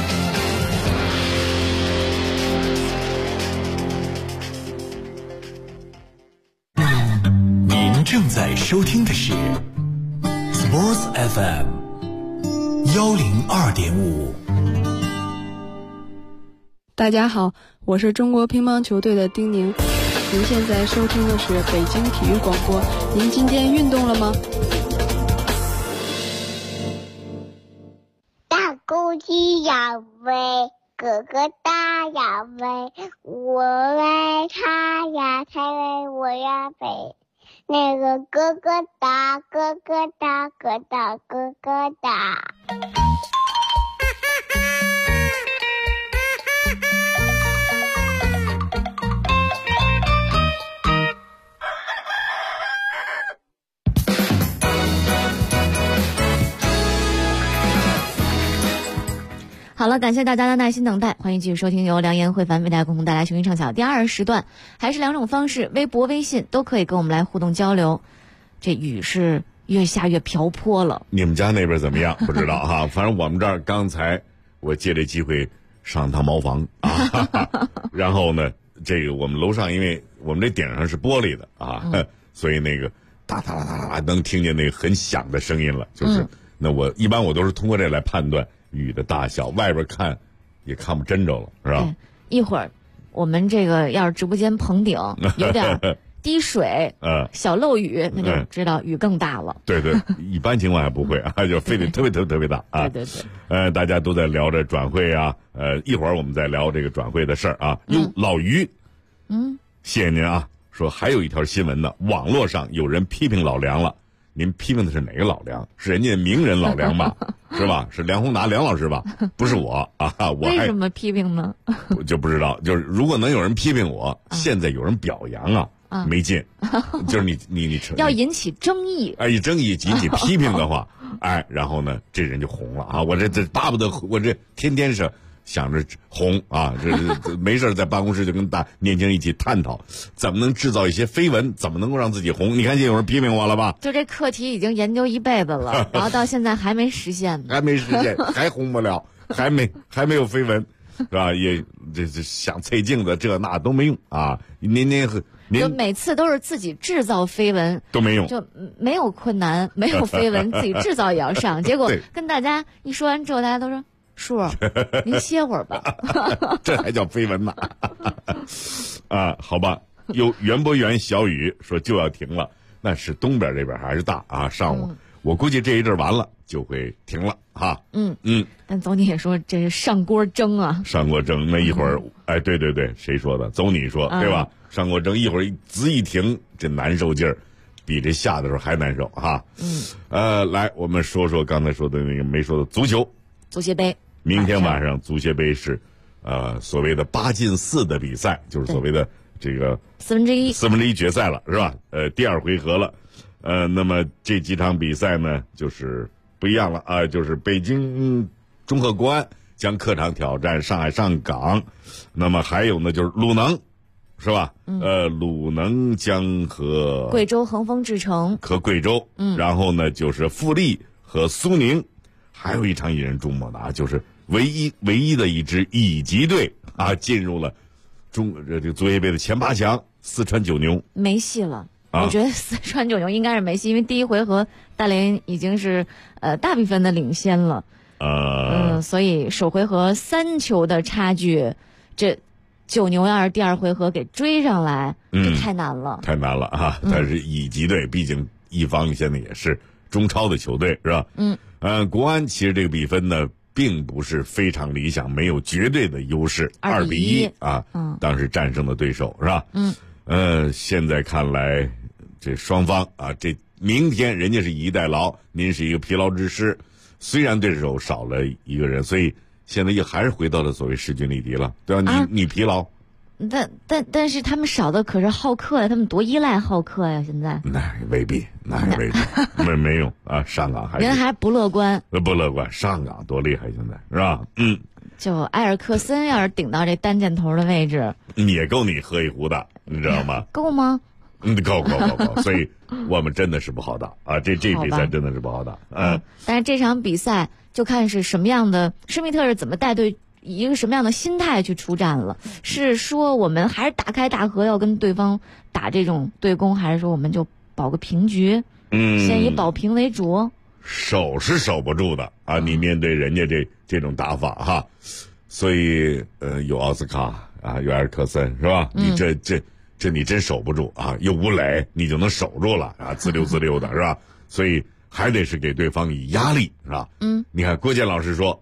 您正在收听的是 Sports FM 102.5。 大家好，我是中国乒乓球队的丁宁。您现在收听的是北京体育广播。您今天运动了吗？ 大公鸡养肥， 哥哥大呀喂，我喂他呀，他喂我呀喂。那个哥哥大，哥哥大，哥大哥哥大。 好了，感谢大家的耐心等待，欢迎继续收听由良言汇凡为大家共同带来雄鹰唱晓第2时段，还是2种方式，微博、微信都可以跟我们来互动交流。这雨是越下越瓢泼了， 你们家那边怎么样？不知道哈，反正我们这儿刚才我借这机会上趟茅房啊，然后呢，这个我们楼上因为我们这顶上是玻璃的啊，所以那个哒哒哒哒哒能听见那个很响的声音了，就是那我一般我都是通过这来判断雨的大小，外边看也看不真着了，是吧？ 一会儿我们这个要是直播间棚顶有点滴水，小漏雨，那就知道雨更大了。 对对，一般情况还不会啊，就非得特别特别大啊。 对对对。 大家都在聊着转会啊，一会儿我们再聊这个转会的事儿啊。老于，谢谢您啊。说还有一条新闻呢，网络上有人批评老梁了。您批评的是哪个老梁？是人家名人老梁吧？是吧？是梁宏达梁老师吧？不是我啊！我为什么批评呢？ 我就不知道。就是如果能有人批评我，现在有人表扬没劲。就是你要引起争议。 一争议引起批评的话，然后呢，这人就红了啊！我这巴不得我这天天是想着红啊，这没事在办公室就跟年轻人一起探讨怎么能制造一些绯闻，怎么能够让自己红。你看见有人批评我了吧？ 就这课题已经研究一辈子了，然后到现在还没实现呢， 还没实现，还红不了，还没有绯闻，是吧？也这想测镜子这那都没用啊！您就每次都是自己制造绯闻都没用， 就没有困难，没有绯闻，自己制造也要上。结果跟大家一说完之后，大家都说。叔，您歇会儿吧。 这还叫绯闻呢？好吧。有袁博元小雨说就要停了，那是东边这边还是大啊？上午我估计这一阵完了就会停了哈。 但总你也说这是上锅蒸啊。 上锅蒸那一会儿，对对对，谁说的？走你说对吧？上锅蒸一会儿一停，这难受劲儿，比这下的时候还难受哈。来，我们说说刚才说的那个没说的足协杯。明天晚上足协杯是，所谓的8进4的比赛，就是所谓的这个1/4决赛了，是吧？第2回合了，那么这几场比赛呢，就是不一样了啊，就是北京中赫国安将客场挑战上海上港，那么还有呢就是鲁能，是吧？鲁能将和贵州恒丰智诚和贵州，然后呢就是富力和苏宁。还有一场引人注目的啊，就是唯一的一支乙级队啊，进入了这个足协杯的前8强，四川九牛没戏了。我觉得四川九牛应该是没戏，因为第1回合大连已经是大比分的领先了。所以首回合3球的差距，这九牛要是第2回合给追上来，这太难了， 太难了啊！但是乙级队毕竟一方现在也是中超的球队，是吧？国安其实这个比分呢并不是非常理想，没有绝对的优势，2比1啊，当时战胜的对手是吧？现在看来这双方啊，这明天人家是以逸待劳，您是一个疲劳之师，虽然对手少了一个人，所以现在也还是回到了所谓势均力敌了，对吧？你疲劳。 但是他们少的可是浩克呀，他们多依赖浩克呀！现在那未必，没用啊！上港人还不乐观， 上港多厉害，现在是吧？ 就埃尔克森要是顶到这单箭头的位置， 也够你喝一壶的，你知道吗？ 够吗？ 够，所以我们真的是不好打啊！这比赛真的是不好打。 但是这场比赛就看是什么样的，施密特是怎么带队。以一个什么样的心态去出战了？是说我们还是大开大合要跟对方打这种对攻，还是说我们就保个平局？先以保平为主。 守是守不住的啊！你面对人家这种打法哈，所以有奥斯卡啊，有埃尔克森是吧？你这你真守不住啊！有吴磊你就能守住了啊，自溜的是吧？所以还得是给对方以压力是吧？你看郭健老师说。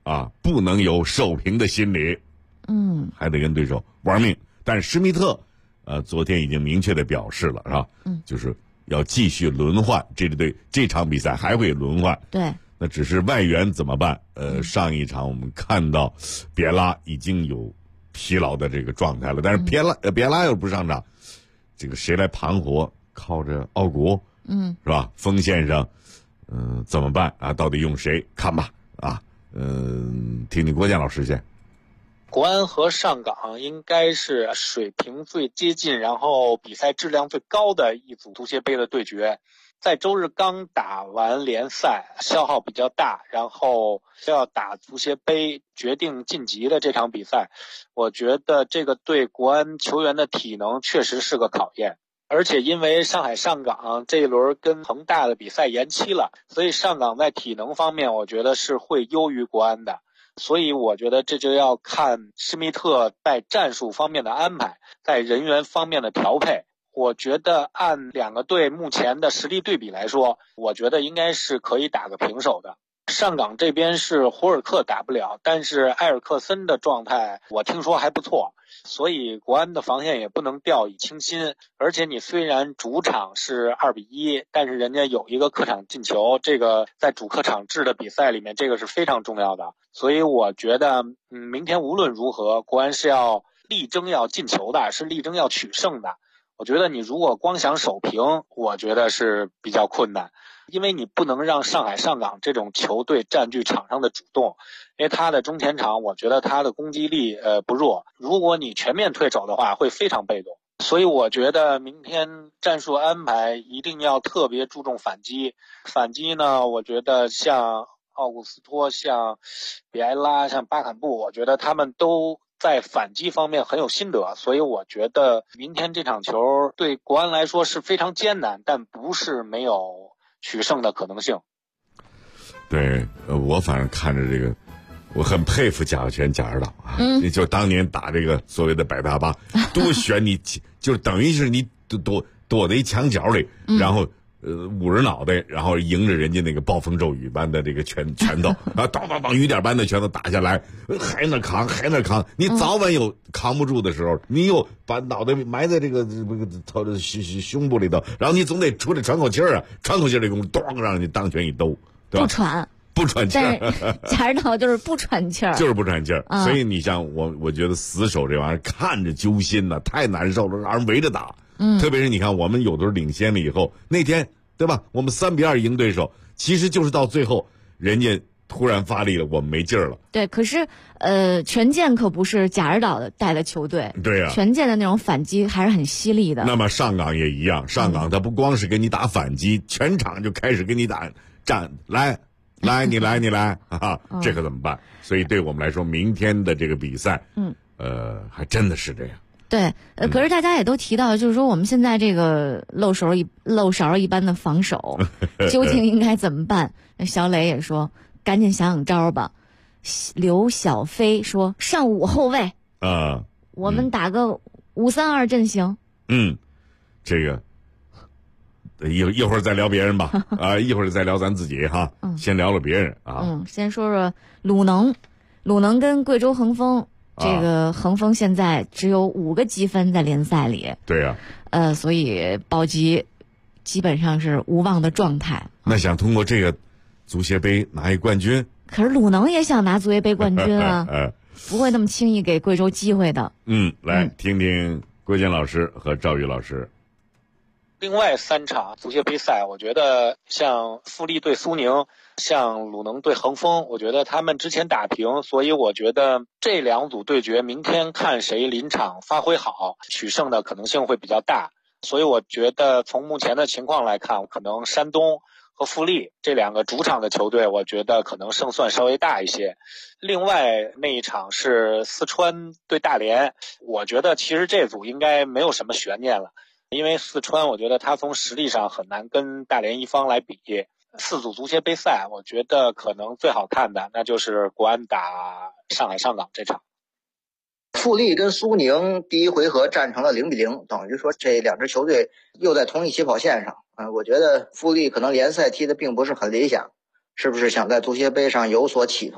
啊，不能有守平的心理，还得跟对手玩命。但是施密特，昨天已经明确的表示了，是吧？就是要继续轮换，这支队这场比赛还会轮换。 对， 那只是外援怎么办？上一场我们看到别拉已经有疲劳的这个状态了，但是别拉又不上场，这个谁来盘活？靠着奥古，是吧？锋线上，怎么办啊？到底用谁？看吧，啊，听听郭健老师先。 国安和上港应该是水平最接近，然后比赛质量最高的一组足协杯的对决。在周日刚打完联赛，消耗比较大，然后要打足协杯决定晋级的这场比赛，我觉得这个对国安球员的体能确实是个考验。而且因为上海上港这一轮跟恒大的比赛延期了，所以上港在体能方面我觉得是会优于国安的。所以我觉得这就要看施密特在战术方面的安排，在人员方面的调配。我觉得按两个队目前的实力对比来说，我觉得应该是可以打个平手的。上港这边是胡尔克打不了，但是埃尔克森的状态我听说还不错，所以国安的防线也不能掉以轻心。而且你虽然主场是2-1，但是人家有一个客场进球，这个在主客场制的比赛里面，这个是非常重要的。所以我觉得明天无论如何，国安是要力争要进球的，是力争要取胜的。我觉得你如果光想守平，我觉得是比较困难，因为你不能让上海上港这种球队占据场上的主动，因为他的中前场我觉得他的攻击力不弱，如果你全面退守的话会非常被动。所以我觉得明天战术安排一定要特别注重反击。反击呢，我觉得像奥古斯托、像比埃拉、像巴坎布，我觉得他们都在反击方面很有心得，所以我觉得明天这场球对国安来说是非常艰难，但不是没有取胜的可能性。 对，我反正看着这个，我很佩服贾小泉贾指导啊，就当年打这个所谓的百大巴，多悬你就等于是你躲在一墙角里，然后捂着脑袋，然后迎着人家那个暴风骤雨般的这个拳头啊，当雨点般的拳头打下来，还那扛，你早晚有扛不住的时候，你又把脑袋埋在这个胸部里头，然后你总得出来喘口气儿啊，喘口气儿这功夫，咣让你当拳一兜，对吧？不喘气儿， 贾指导就是不喘气儿， 就是不喘气儿。所以你像我觉得死守这玩意儿看着揪心呐，太难受了，让人围着打。特别是你看，我们有的时候领先了以后，那天对吧？我们3-2赢对手，其实就是到最后人家突然发力了，我们没劲儿了。 对，可是权健可不是贾指导带的球队， 对呀， 权健的那种反击还是很犀利的。 那么上港也一样，上港他不光是跟你打反击，全场就开始跟你打战，来，你来啊，这可怎么办？所以对我们来说，明天的这个比赛，还真的是这样。 对，可是大家也都提到，就是说我们现在这个漏勺一般的防守，究竟应该怎么办？小磊也说，赶紧想想招吧。刘小飞说，上5后卫我们打个5-3-2阵型。 这个一会儿再聊别人吧，一会儿再聊咱自己哈。先聊聊别人啊。 先说说鲁能跟贵州恒丰。这个恒丰现在只有5个积分在联赛里， 对呀， 所以保级基本上是无望的状态。 那想通过这个足协杯拿一冠军， 可是鲁能也想拿足协杯冠军啊，不会那么轻易给贵州机会的。 来听听郭健老师和赵宇老师。 另外3场足协杯赛，我觉得像富力对苏宁，像鲁能对恒丰，我觉得他们之前打平，所以我觉得这2组对决明天看谁临场发挥好，取胜的可能性会比较大。所以我觉得从目前的情况来看，可能山东和富力这2个主场的球队，我觉得可能胜算稍微大一些。另外那一场是四川对大连，我觉得其实这组应该没有什么悬念了。因为四川我觉得他从实力上很难跟大连一方来比。4组足协杯赛，我觉得可能最好看的那就是国安打上海上港这场。 富力跟苏宁第一回合战成了0-0，等于说这2支球队又在同一起跑线上。我觉得富力可能联赛踢的并不是很理想，是不是想在足协杯上有所企图？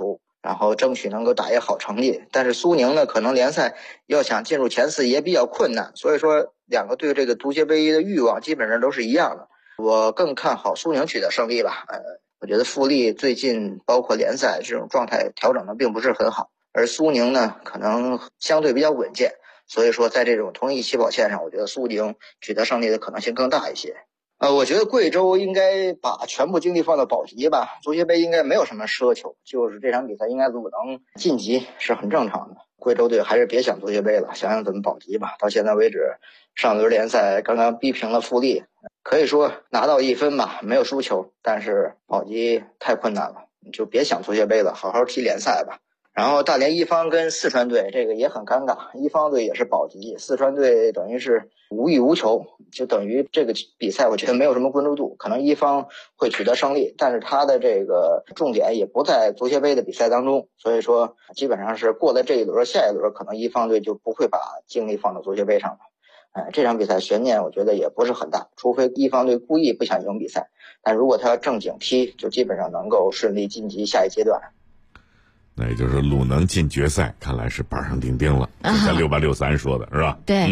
然后争取能够打一个好成绩。但是苏宁呢，可能联赛要想进入前4也比较困难，所以说两个对这个足协杯的欲望基本上都是一样的。我更看好苏宁取得胜利吧。我觉得富力最近包括联赛这种状态调整的并不是很好，而苏宁呢可能相对比较稳健，所以说在这种同一起跑线上，我觉得苏宁取得胜利的可能性更大一些。我觉得贵州应该把全部精力放到保级吧，足协杯应该没有什么奢求，就是这场比赛应该鲁能晋级是很正常的。贵州队还是别想足协杯了，想想怎么保级吧。到现在为止，上轮联赛刚刚逼平了富力，可以说拿到1分吧，没有输球，但是保级太困难了，你就别想足协杯了，好好踢联赛吧。然后大连一方跟四川队这个也很尴尬，一方队也是保级，四川队等于是无欲无求，就等于这个比赛我觉得没有什么关注度，可能一方会取得胜利，但是他的这个重点也不在足协杯的比赛当中，所以说基本上是过了这一轮，下一轮可能一方队就不会把精力放到足协杯上了。这场比赛悬念我觉得也不是很大，除非一方队故意不想赢比赛，但如果他要正经踢，就基本上能够顺利晋级下一阶段。 那也就是鲁能进决赛，看来是板上钉钉了。就像6863说的是吧？ 对，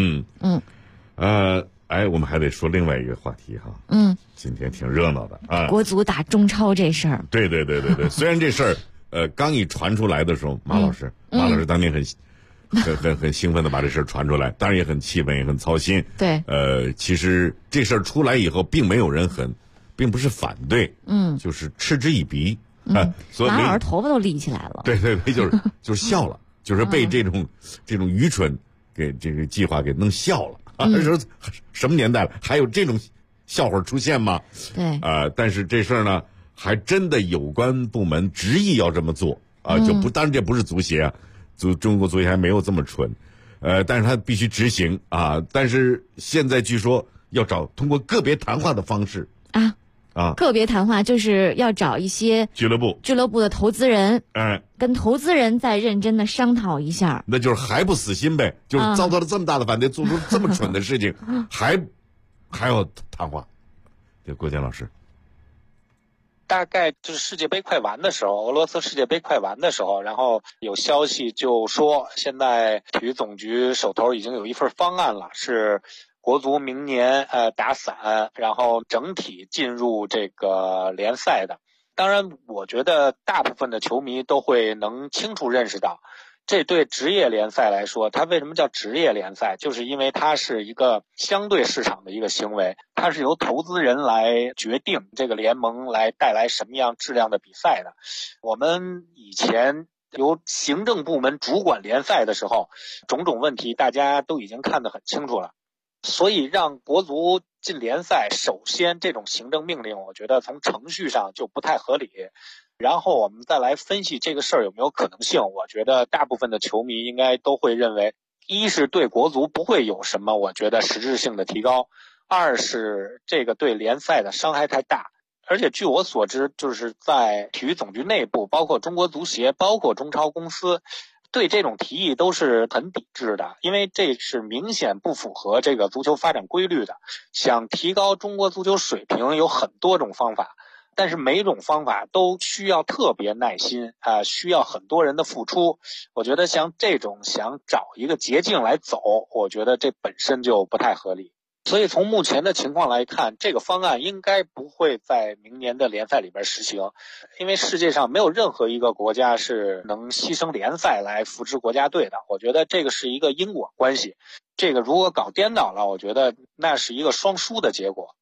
我们还得说另外一个话题哈。今天挺热闹的啊。 国足打中超这事儿。 对。虽然这事儿，刚一传出来的时候，马老师当年很兴奋的把这事儿传出来，当然也很气愤，也很操心。 对。 其实这事儿出来以后，并没有人并不是反对，就是嗤之以鼻。所以马老师头发都立起来了。 对，就是笑了，就是被这种愚蠢给这个计划给弄笑了。说什么年代了，还有这种笑话出现吗？ 对。 但是这事儿呢，还真的有关部门执意要这么做就不，当然这不是足协啊，中国足协还没有这么蠢，但是他必须执行但是现在据说要通过个别谈话的方式个别谈话就是要找一些俱乐部的投资人，跟投资人再认真的商讨一下。 那就是还不死心呗，就是遭到了这么大的反对，做出这么蠢的事情，还要谈话。对，郭健老师， 大概就是世界杯快完的时候，俄罗斯世界杯快完的时候，然后有消息就说，现在体育总局手头已经有一份方案了，是国足明年打散，然后整体进入这个联赛的。当然我觉得大部分的球迷都会能清楚认识到，这对职业联赛来说，它为什么叫职业联赛，就是因为它是一个相对市场的一个行为，它是由投资人来决定这个联盟来带来什么样质量的比赛的。我们以前由行政部门主管联赛的时候，种种问题大家都已经看得很清楚了。所以让国足进联赛，首先这种行政命令我觉得从程序上就不太合理，然后我们再来分析这个事儿有没有可能性。我觉得大部分的球迷应该都会认为，一是对国足不会有什么我觉得实质性的提高，二是这个对联赛的伤害太大。而且据我所知，就是在体育总局内部，包括中国足协，包括中超公司，对这种提议都是很抵制的，因为这是明显不符合这个足球发展规律的。想提高中国足球水平有很多种方法，但是每种方法都需要特别耐心需要很多人的付出。我觉得像这种想找一个捷径来走，我觉得这本身就不太合理。所以从目前的情况来看，这个方案应该不会在明年的联赛里边实行，因为世界上没有任何一个国家是能牺牲联赛来扶持国家队的。我觉得这个是一个因果关系，这个如果搞颠倒了，我觉得那是一个双输的结果。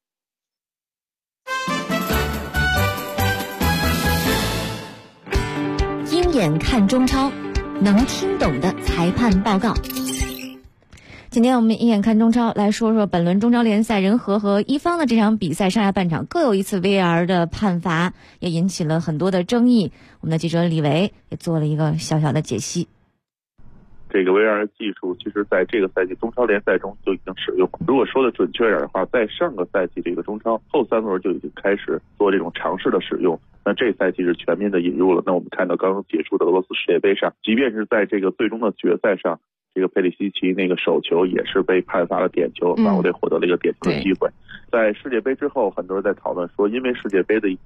鹰眼看中超，能听懂的裁判报告。今天我们一眼看中超来说说本轮中超联赛人和和一方的这场比赛上下半场各有一次 VAR 的判罚，也引起了很多的争议。我们的记者李维也做了一个小小的解析。 这个 VAR 技术其实在这个赛季中超联赛中就已经使用，如果说的准确点的话，在上个赛季这个中超后3轮就已经开始做这种尝试的使用，那这赛季是全面的引入了。那我们看到刚刚结束的俄罗斯世界杯上，即便是在这个最终的决赛上，这个佩里西奇那个手球也是被判罚了点球，法国队获得了一个点球的机会。在世界杯之后，很多人在讨论说，因为世界杯的一个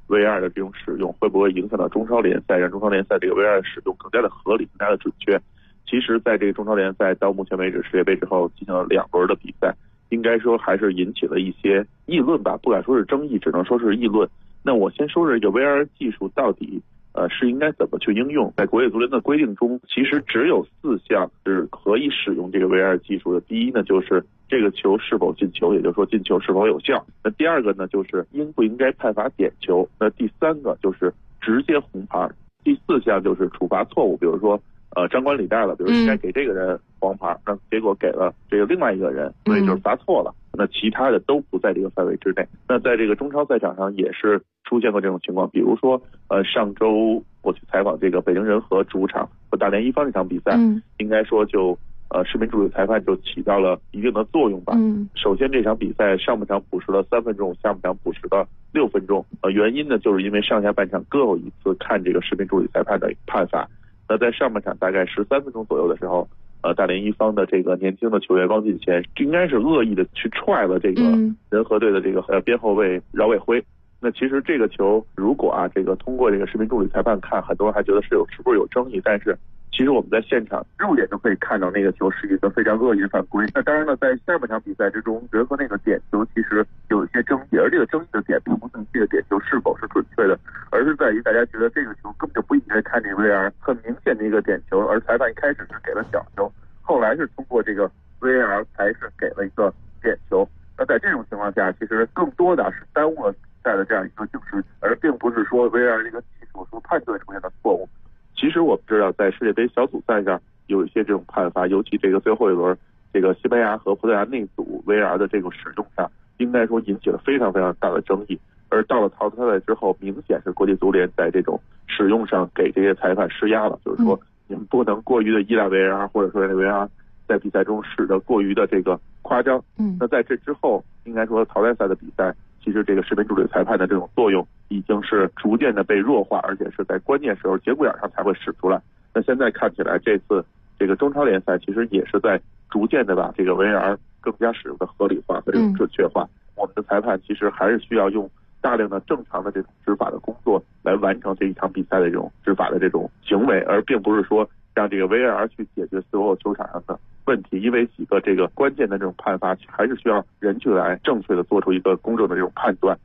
VR 的这种使用会不会影响到中超联赛，让中超联赛这个 VR 的使用更加的合理、更加的准确。其实在这个中超联赛到目前为止世界杯之后进行了2轮的比赛，应该说还是引起了一些议论吧，不敢说是争议，只能说是议论。那我先说这个 VR 技术到底是应该怎么去应用。在国际足联的规定中，其实只有4项是可以使用这个 VR 技术的。第一呢，就是这个球是否进球，也就是说进球是否有效。那第二个呢，就是应不应该判罚点球。那第三个就是直接红牌。第4项就是处罚错误，比如说张冠李戴了，比如应该给这个人黄牌，那结果给了这个另外一个人，所以就是罚错了。那其他的都不在这个范围之内。那在这个中超赛场上也是出现过这种情况，比如说上周我去采访这个北京人和主场和大连一方这场比赛，应该说就视频助理裁判就起到了一定的作用吧。首先这场比赛上半场补时了3分钟，下半场补时了6分钟。原因呢，就是因为上下半场各有一次看这个视频助理裁判的判罚。那在上半场大概13分钟左右的时候，大连一方的这个年轻的球员汪进贤应该是恶意的去踹了这个人和队的这个边后卫饶伟辉。那其实这个球如果这个通过这个视频助理裁判看，很多人还觉得是不是有争议，但是其实我们在现场肉眼就可以看到那个球是一个非常恶意的犯规。那当然了，在下半场比赛之中，人和那个点球其实有一些争议，而这个争议的点并不是这个点球是否是准确的，而是在于大家觉得这个球根本就不应该看这个 VR， 很明显的一个点球，而裁判一开始是给了小球，后来是通过这个 VR 才是给了一个点球。那在这种情况下，其实更多的是耽误了比赛的这样一个就是而并不是说 VR 这个技术说判断出现的错误。其实我们知道，在世界杯小组赛上有一些这种判罚，尤其这个最后一轮，这个西班牙和葡萄牙那组 VR 的这种使用上，应该说引起了非常非常大的争议。而到了淘汰赛之后，明显是国际足联在这种使用上给这些裁判施压了，就是说你们不能过于的依赖 VR， 或者说这 VR 在比赛中使得过于的这个夸张。那在这之后，应该说淘汰赛的比赛，其实这个视频助理裁判的这种作用已经是逐渐的被弱化，而且是在关键时候节骨眼上才会使出来。那现在看起来，这次这个中超联赛其实也是在逐渐的把这个 VR 更加使用的合理化和这种准确化。我们的裁判其实还是需要用大量的正常的这种执法的工作来完成这一场比赛的这种执法的这种行为，而并不是说让这个 VR 去解决所有球场上的问题。因为几个这个关键的这种判罚还是需要人去来正确的做出一个公正的这种判断。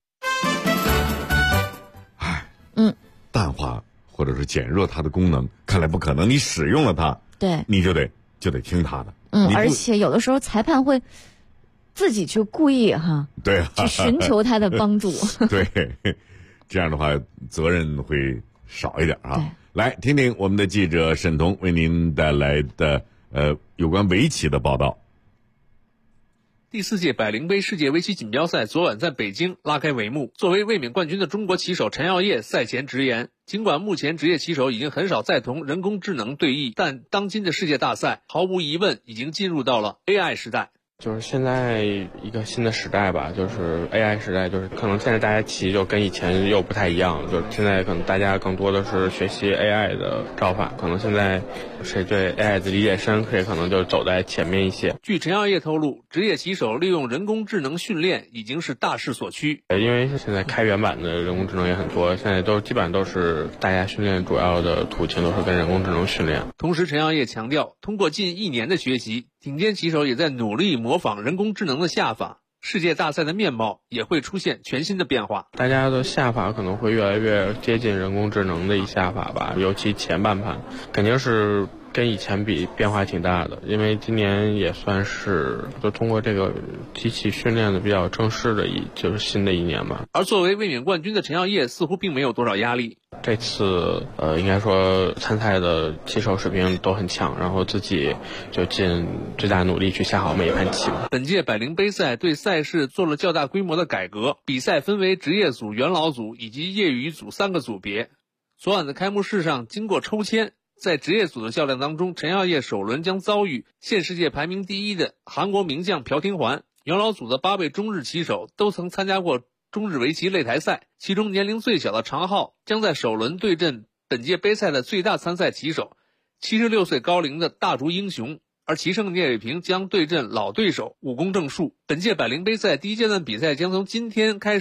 淡化或者是减弱它的功能，看来不可能。你使用了它， 对， 你就得听它的。 而且有的时候裁判会自己去故意对去寻求他的帮助。 对，这样的话责任会少一点来听听我们的记者沈彤为您带来的有关围棋的报道。 第4届百灵杯世界围棋锦标赛昨晚在北京拉开帷幕。作为卫冕冠军的中国棋手陈耀烨赛前直言，尽管目前职业棋手已经很少再同人工智能对弈，但当今的世界大赛毫无疑问已经进入到了 AI 时代。 就是现在一个新的时代吧，就是 AI 时代，就是可能现在大家棋就跟以前又不太一样，就是现在可能大家更多的是学习 AI 的招法，可能现在谁对 AI 的理解深，谁可能就走在前面一些。 据陈耀烨透露，职业棋手利用人工智能训练已经是大势所趋。 因为现在开源版的人工智能也很多，现在基本上都是大家训练主要的途径都是跟人工智能训练。 同时陈耀烨强调，通过近1年的学习，顶尖棋手也在努力模仿人工智能的下法，世界大赛的面貌也会出现全新的变化。 大家的下法可能会越来越接近人工智能的一下法吧，尤其前半盘肯定是跟以前比变化挺大的，因为今年也算是就通过这个机器训练的比较正式的就是新的一年吧。 而作为卫冕冠军的陈耀烨似乎并没有多少压力。 这次应该说参赛的棋手水平都很强，然后自己就尽最大努力去下好每一盘棋。 本届百灵杯赛对赛事做了较大规模的改革，比赛分为职业组、元老组以及业余组3个组别。昨晚的开幕式上经过抽签，在职业组的较量当中，陈耀烨首轮将遭遇现世界排名第1的韩国名将朴廷桓。元老组的8位中日棋手都曾参加过中日围棋擂台赛，其中年龄最小的常浩将在首轮对阵本届杯赛的最大参赛棋手76岁高龄的大竹英雄，而棋圣聂卫平将对阵老对手武宫正树。本届百灵杯赛第1阶段比赛将从今天开始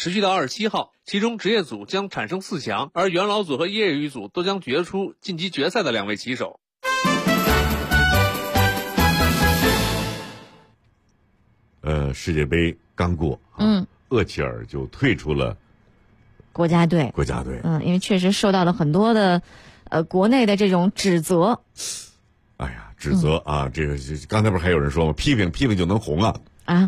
持续到27号，其中职业组将产生4强，而元老组和业余组都将决出晋级决赛的2位棋手。 世界杯刚过，厄齐尔就退出了国家队。因为确实受到了很多的国内的这种指责。 哎呀，指责啊，这个刚才不是还有人说吗？批评就能红啊！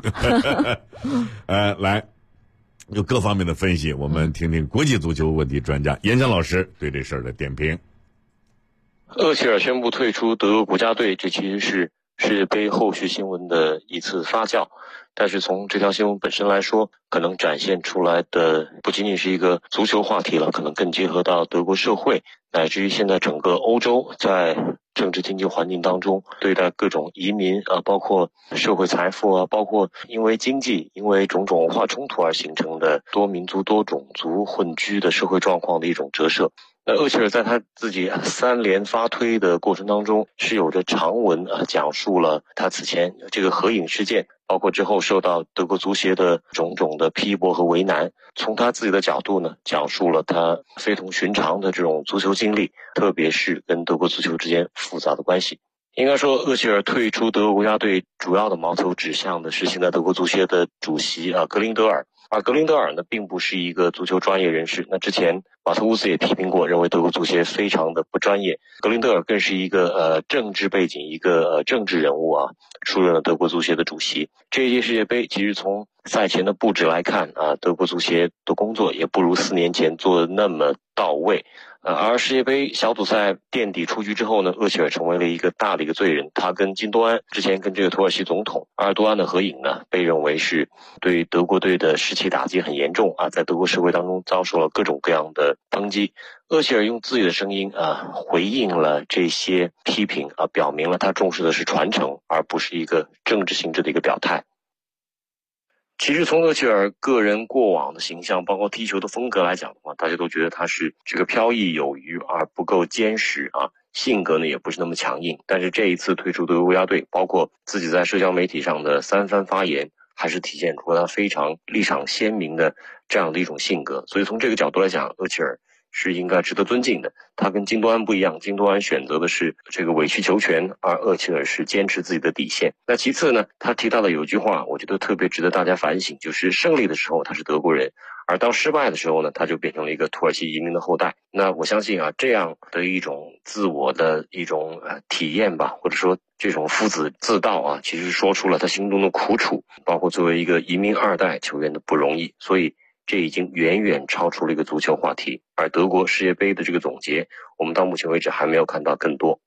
来，有各方面的分析，我们听听国际足球问题专家严江老师对这事儿的点评。 厄齐尔宣布退出德国国家队，这其实是世界杯后续新闻的一次发酵，但是从这条新闻本身来说，可能展现出来的不仅仅是一个足球话题了，可能更结合到德国社会，乃至于现在整个欧洲在政治经济环境当中对待各种移民包括社会财富包括因为经济因为种种文化冲突而形成的多民族多种族混居的社会状况的一种折射。那厄齐尔在他自己3连发推的过程当中，是有着长文讲述了他此前这个合影事件，包括之后受到德国足协的种种的批驳和为难。从他自己的角度呢，讲述了他非同寻常的这种足球经历，特别是跟德国足球之间复杂的关系。应该说，厄齐尔退出德国国家队主要的矛头指向的是现在德国足协的主席格林德尔。而格林德尔呢，并不是一个足球专业人士。那之前马特乌斯也批评过，认为德国足协非常的不专业。格林德尔更是一个政治背景，一个政治人物出任了德国足协的主席。这一届世界杯其实从赛前的布置来看德国足协的工作也不如4年前做的那么到位。而世界杯小组赛垫底出局之后呢，厄齐尔成为了一个大的一个罪人。他跟金多安之前跟这个土耳其总统埃尔多安的合影呢，被认为是对德国队的士气打击很严重在德国社会当中遭受了各种各样的抨击。厄齐尔用自己的声音回应了这些批评表明了他重视的是传承，而不是一个政治性质的一个表态。其实从厄齐尔个人过往的形象，包括踢球的风格来讲的话，大家都觉得他是这个飘逸有余而不够坚实性格呢也不是那么强硬。但是这一次退出德国国家队，包括自己在社交媒体上的3番发言，还是体现出了他非常立场鲜明的这样的一种性格。所以从这个角度来讲，厄齐尔是应该值得尊敬的。他跟金多安不一样，金多安选择的是这个委曲求全，而厄齐尔是坚持自己的底线。那其次呢，他提到的有句话我觉得特别值得大家反省，就是胜利的时候他是德国人，而当失败的时候呢，他就变成了一个土耳其移民的后代。那我相信这样的一种自我的一种体验吧，或者说这种夫子自道其实说出了他心中的苦楚，包括作为一个移民2代球员的不容易。所以这已经远远超出了一个足球话题，而德国世界杯的这个总结，我们到目前为止还没有看到更多。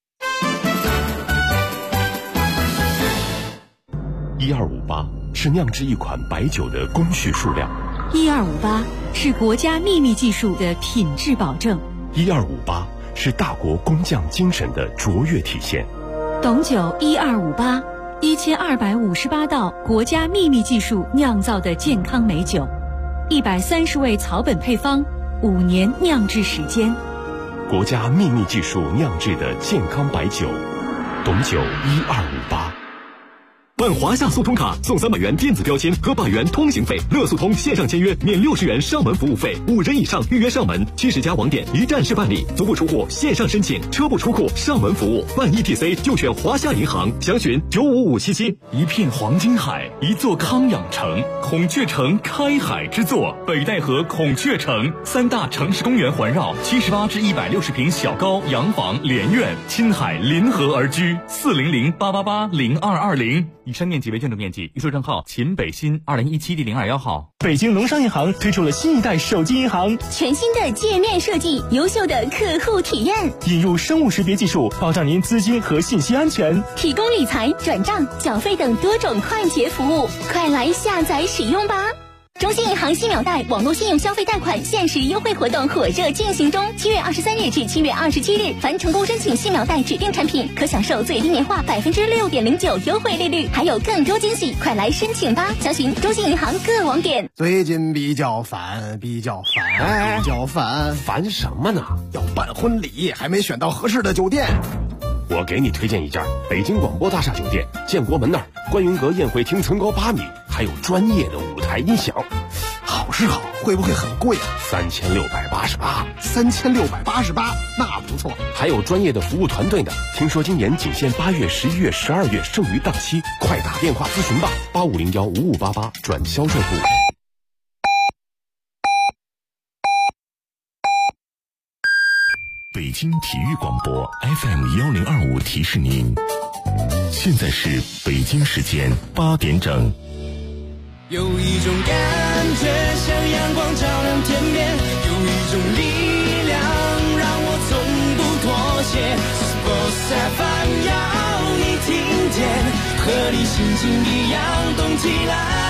1258是酿制一款白酒的工序数量 ，1258是国家秘密技术的品质保证 ，1258是大国工匠精神的卓越体现。 董酒1258，1258道国家秘密技术酿造的健康美酒，130味草本配方，5年酿制时间， 国家秘密技术酿制的健康白酒，董酒1258。办华夏速通卡送300元电子标签和100元通行费，乐速通线上签约免60元上门服务费，5人以上预约上门，70家网点一站式办理，足不出户线上申请，车不出库上门服务，办 ETC 就选华夏银行，详询95577。 一片黄金海，一座康养城，孔雀城开海之作，北戴河孔雀城，3大城市公园环绕，78至160平小高洋房连院，亲海临河而居，400-888-0220。以上面积为建筑面积，预售证号秦北新2017第021号。 北京农商银行推出了新一代手机银行， 全新的界面设计，优秀的客户体验， 引入生物识别技术，保障您资金和信息安全， 提供理财、转账、缴费等多种快捷服务，快来下载使用吧！中信银行新秒贷网络信用消费贷款限时优惠活动火热进行中，7月23日至7月27日，凡成功申请新秒贷指定产品，可享受最低年化6.09%优惠利率，还有更多惊喜，快来申请吧！详询中信银行各网点。 最近比较烦，烦什么呢？要办婚礼，还没选到合适的酒店。 我给你推荐一家北京广播大厦酒店，建国门那儿观云阁宴会厅层高8米，还有专业的舞台音响。好质好，会不会很贵啊 ？3688， 3688，那不错。 还有专业的服务团队呢。听说今年仅限8月、11月、12月，剩余档期，快打电话咨询吧，85015588转销售部。北京体育广播 FM1025提示您，现在是北京时间8点整。 有一种感觉像阳光照亮天边，有一种力量让我从不妥协。Sports FM 要你听见，和你心情一样动起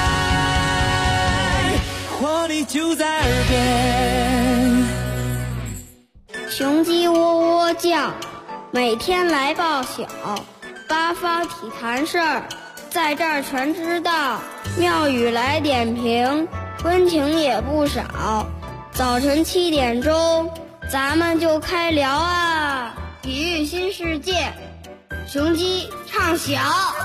来，活力就在耳边。 雄鸡喔喔叫，每天来报晓，八方体坛事儿，在这儿全知道。妙语来点评，温情也不少。早晨7点钟，咱们就开聊啊！体育新世界，雄鸡唱晓。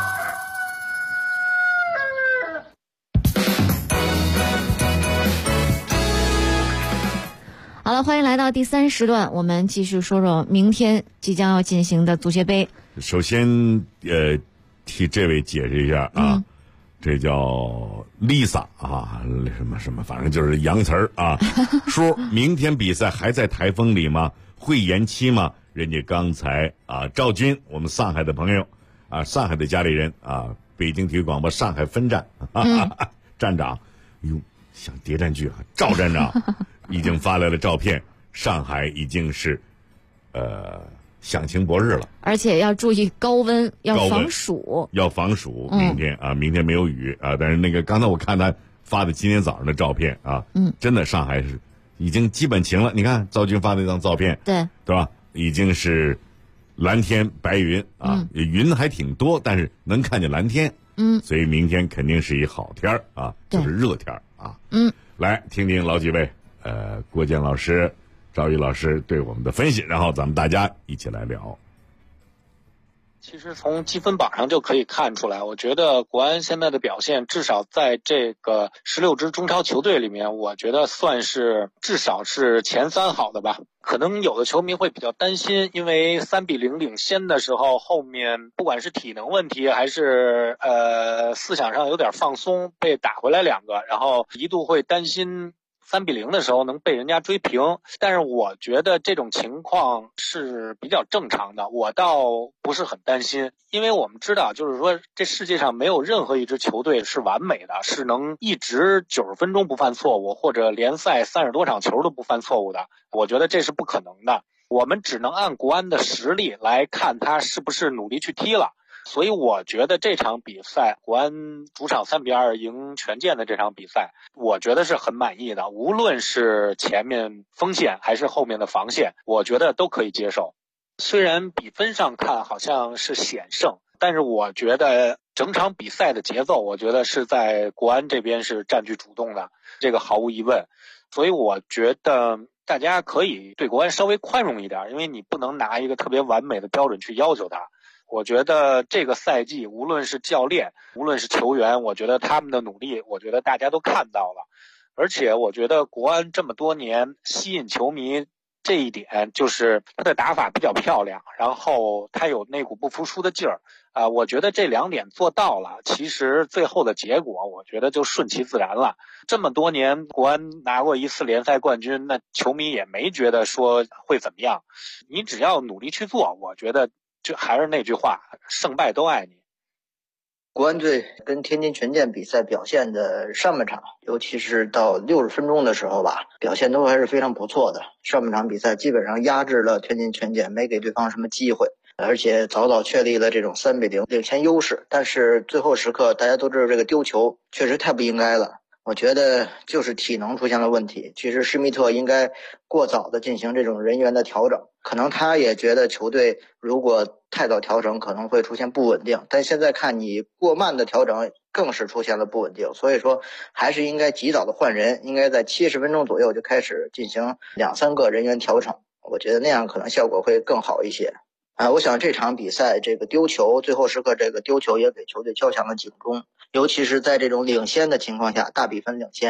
好了，欢迎来到第3时段，我们继续说说明天即将要进行的足协杯。 首先，替这位解释一下啊，这叫 Lisa 啊，什么，反正就是洋词儿啊。叔，明天比赛还在台风里吗？会延期吗？人家刚才啊，赵军，我们上海的朋友啊，上海的家里人啊，北京体育广播上海分站站长，哟，像谍战剧啊，赵站长已经发来了照片，上海已经是响晴博日了， 而且要注意高温，要防暑， 明天啊，明天没有雨啊，但是那个刚才我看他发的今天早上的照片啊，真的上海是已经基本晴了。你看赵军发那张照片， 对吧？已经是蓝天白云啊，云还挺多，但是能看见蓝天，所以明天肯定是一好天啊，就是热天啊。来听听老几位，郭健老师、赵毅老师对我们的分析，然后咱们大家一起来聊。 其实从积分榜上就可以看出来，我觉得国安现在的表现，至少在这个16支中超球队里面，我觉得算是至少是前3好的吧。可能有的球迷会比较担心，因为3-0领先的时候，后面不管是体能问题还是思想上有点放松，被打回来2个，然后一度会担心3-0的时候能被人家追平，但是我觉得这种情况是比较正常的，我倒不是很担心，因为我们知道，就是说这世界上没有任何一支球队是完美的，是能一直90分钟不犯错误，或者联赛30多场球都不犯错误的，我觉得这是不可能的。我们只能按国安的实力来看他是不是努力去踢了。所以我觉得这场比赛，国安主场3-2赢权健的这场比赛，我觉得是很满意的。无论是前面锋线还是后面的防线，我觉得都可以接受。虽然比分上看好像是险胜，但是我觉得整场比赛的节奏，我觉得是在国安这边是占据主动的，这个毫无疑问。所以我觉得大家可以对国安稍微宽容一点，因为你不能拿一个特别完美的标准去要求他。我觉得这个赛季无论是教练无论是球员，我觉得他们的努力我觉得大家都看到了，而且我觉得国安这么多年吸引球迷这一点，就是他的打法比较漂亮，然后他有那股不服输的劲儿我觉得这2点做到了，其实最后的结果我觉得就顺其自然了。这么多年国安拿过1次联赛冠军，那球迷也没觉得说会怎么样，你只要努力去做，我觉得就还是那句话，胜败都爱你。 国安队跟天津权健比赛表现的上半场，尤其是到60分钟的时候吧，表现都还是非常不错的。上半场比赛基本上压制了天津权健，没给对方什么机会，而且早早确立了这种3-0领先优势。但是最后时刻大家都知道，这个丢球确实太不应该了。我觉得就是体能出现了问题，其实施密特应该过早的进行这种人员的调整，可能他也觉得球队如果太早调整可能会出现不稳定，但现在看你过慢的调整更是出现了不稳定，所以说还是应该及早的换人，应该在70分钟左右就开始进行2-3个人员调整，我觉得那样可能效果会更好一些。我想这场比赛这个丢球，最后时刻这个丢球也给球队敲响了警钟，尤其是在这种领先的情况下，大比分领先，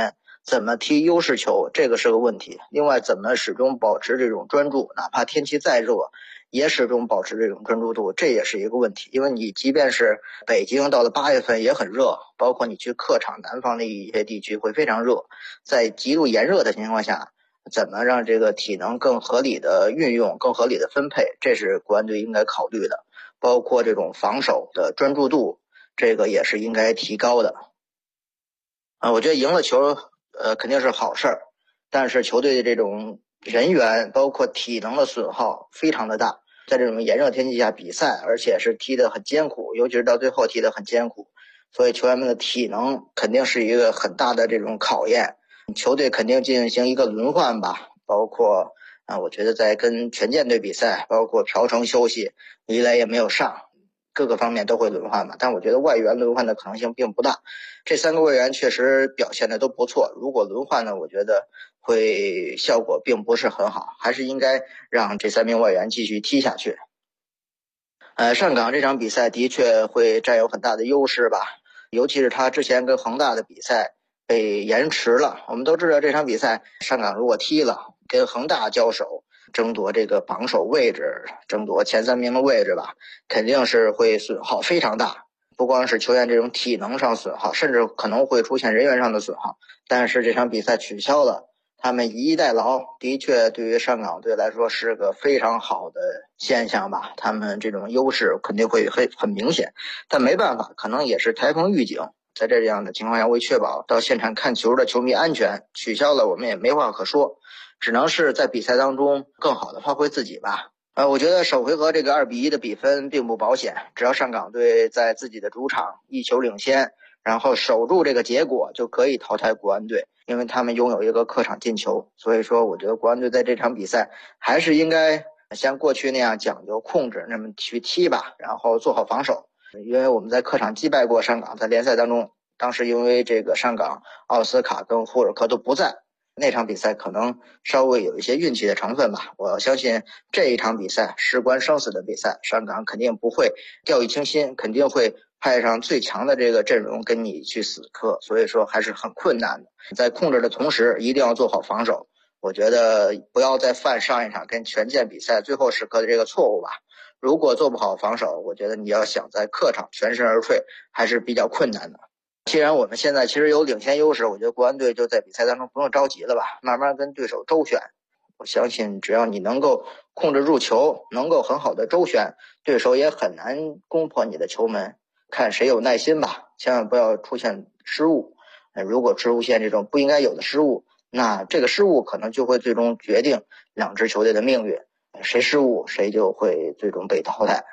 怎么踢优势球，这个是个问题。另外，怎么始终保持这种专注，哪怕天气再热，也始终保持这种专注度，这也是一个问题。因为你即便是北京到了8月份也很热，包括你去客场南方的一些地区会非常热，在极度炎热的情况下，怎么让这个体能更合理的运用，更合理的分配，这是国安队应该考虑的。包括这种防守的专注度，这个也是应该提高的。我觉得赢了球肯定是好事儿，但是球队的这种人员包括体能的损耗非常的大，在这种炎热天气下比赛，而且是踢得很艰苦，尤其是到最后踢得很艰苦，所以球员们的体能肯定是一个很大的这种考验。球队肯定进行一个轮换吧，包括我觉得在跟权健队比赛，包括朴成休息，李磊也没有上，各个方面都会轮换嘛。但我觉得外援轮换的可能性并不大，这3个外援确实表现的都不错。如果轮换呢，我觉得会效果并不是很好，还是应该让这3名外援继续踢下去。上港这场比赛的确会占有很大的优势吧，尤其是他之前跟恒大的比赛被延迟了。我们都知道这场比赛上港如果踢了，跟恒大交手，争夺这个榜首位置，争夺前3名的位置吧，肯定是会损耗非常大。不光是球员这种体能上损耗，甚至可能会出现人员上的损耗。但是这场比赛取消了，他们以逸待劳，的确对于上港队来说是个非常好的现象吧。他们这种优势肯定会很明显，但没办法，可能也是台风预警。在这样的情况下，为确保到现场看球的球迷安全，取消了我们也没话可说，只能是在比赛当中更好的发挥自己吧。我觉得首回合这个2-1的比分并不保险，只要上港队在自己的主场1球领先，然后守住这个结果，就可以淘汰国安队，因为他们拥有一个客场进球。所以说我觉得国安队在这场比赛还是应该像过去那样讲究控制，那么去踢吧，然后做好防守。因为我们在客场击败过上港，在联赛当中，当时因为这个上港奥斯卡跟胡尔克都不在，那场比赛可能稍微有一些运气的成分吧。我相信这一场比赛事关生死的比赛，上港肯定不会掉以轻心，肯定会派上最强的这个阵容跟你去死磕，所以说还是很困难的。在控制的同时一定要做好防守，我觉得不要再犯上一场跟权健比赛最后时刻的这个错误吧。如果做不好防守，我觉得你要想在客场全身而退还是比较困难的。既然我们现在其实有领先优势，我觉得国安队就在比赛当中不用着急了吧，慢慢跟对手周旋。我相信只要你能够控制住球，能够很好的周旋，对手也很难攻破你的球门。看谁有耐心吧，千万不要出现失误。如果出现这种不应该有的失误，那这个失误可能就会最终决定2支球队的命运，谁失误谁就会最终被淘汰。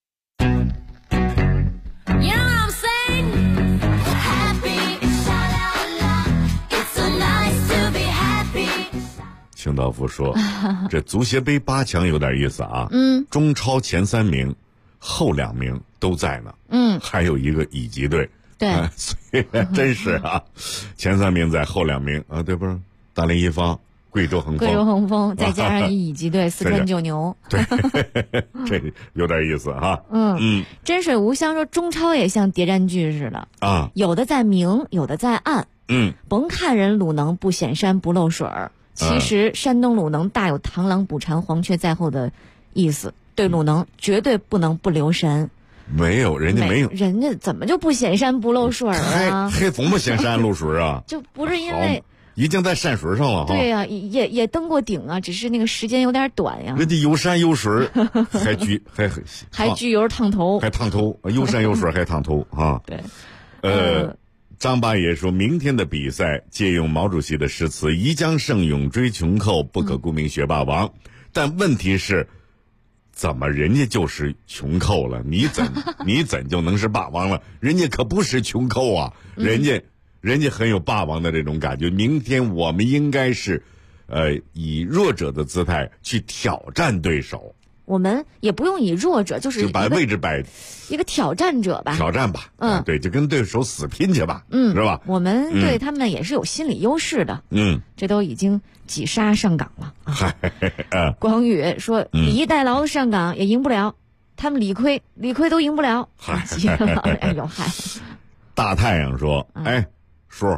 清道夫说这足协杯8强有点意思啊。中超前3名后2名都在呢。还有一个乙级队。 对， 所以真是啊，前3名在，后2名啊，对不是？大连一方、贵州恒丰，再加上乙级队四川九牛。 对，这有点意思哈。 真水无香说中超也像谍战剧似的啊，有的在明，有的在暗。甭看人鲁能不显山不漏水儿，其实山东鲁能大有螳螂捕蝉黄雀在后的意思，对鲁能绝对不能不留神。 没有，人家没有， 人家怎么就不显山不漏水啊？ 还怎么显山漏水啊？ 就不是因为已经在山水上了哈。 对呀，也登过顶啊，只是那个时间有点短呀。 人家有山有水，还焗油烫头， 还烫头，有山有水还烫头啊。 对， 张八爷说，明天的比赛借用毛主席的诗词“宜将胜勇追穷寇，不可顾名学霸王”，但问题是，怎么人家就是穷寇了？你怎就能是霸王了？人家可不是穷寇啊，人家很有霸王的这种感觉。明天我们应该是，以弱者的姿态去挑战对手。 我们也不用以弱者，就把位置摆一个挑战者吧。 挑战吧，对，就跟对手死拼去吧，是吧？ 我们对他们也是有心理优势的，这都已经挤杀上港了。光宇说，以逸待劳上港也赢不了，他们理亏都赢不了。急了，哎呦嗨！ 大太阳说，叔，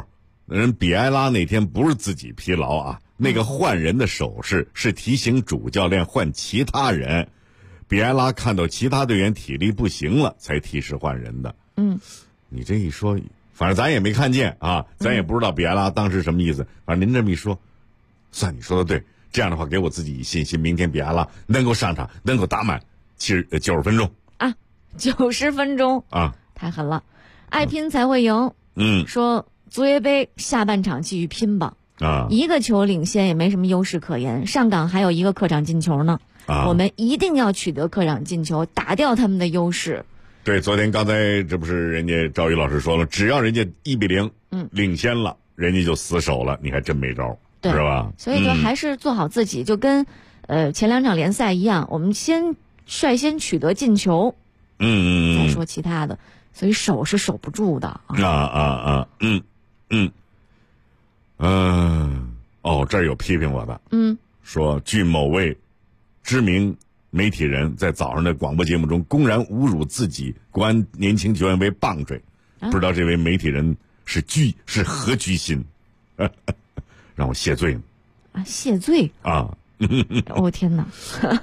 人比埃拉那天不是自己疲劳啊，那个换人的手势是提醒主教练换其他人。比埃拉看到其他队员体力不行了，才提示换人的。你这一说，反正咱也没看见啊，咱也不知道比埃拉当时什么意思。反正您这么一说，算你说的对。这样的话，给我自己信心，明天比埃拉能够上场，能够打满90分钟啊，90分钟啊， 太狠了，爱拼才会赢。说足协杯下半场继续拼吧。一个球领先也没什么优势可言，上港还有一个客场进球呢。我们一定要取得客场进球，打掉他们的优势。 对，昨天刚才这不是人家赵宇老师说了，只要人家1-0领先了，人家就死守了，你还真没招，是吧？ 所以说还是做好自己，就跟前2场联赛一样，我们率先取得进球，再说其他的。所以守是守不住的这儿有批评我的，说据某位知名媒体人在早上的广播节目中公然侮辱自己国安年轻球员为棒槌，不知道这位媒体人是何居心，让我谢罪啊！谢罪啊！ 我天哪！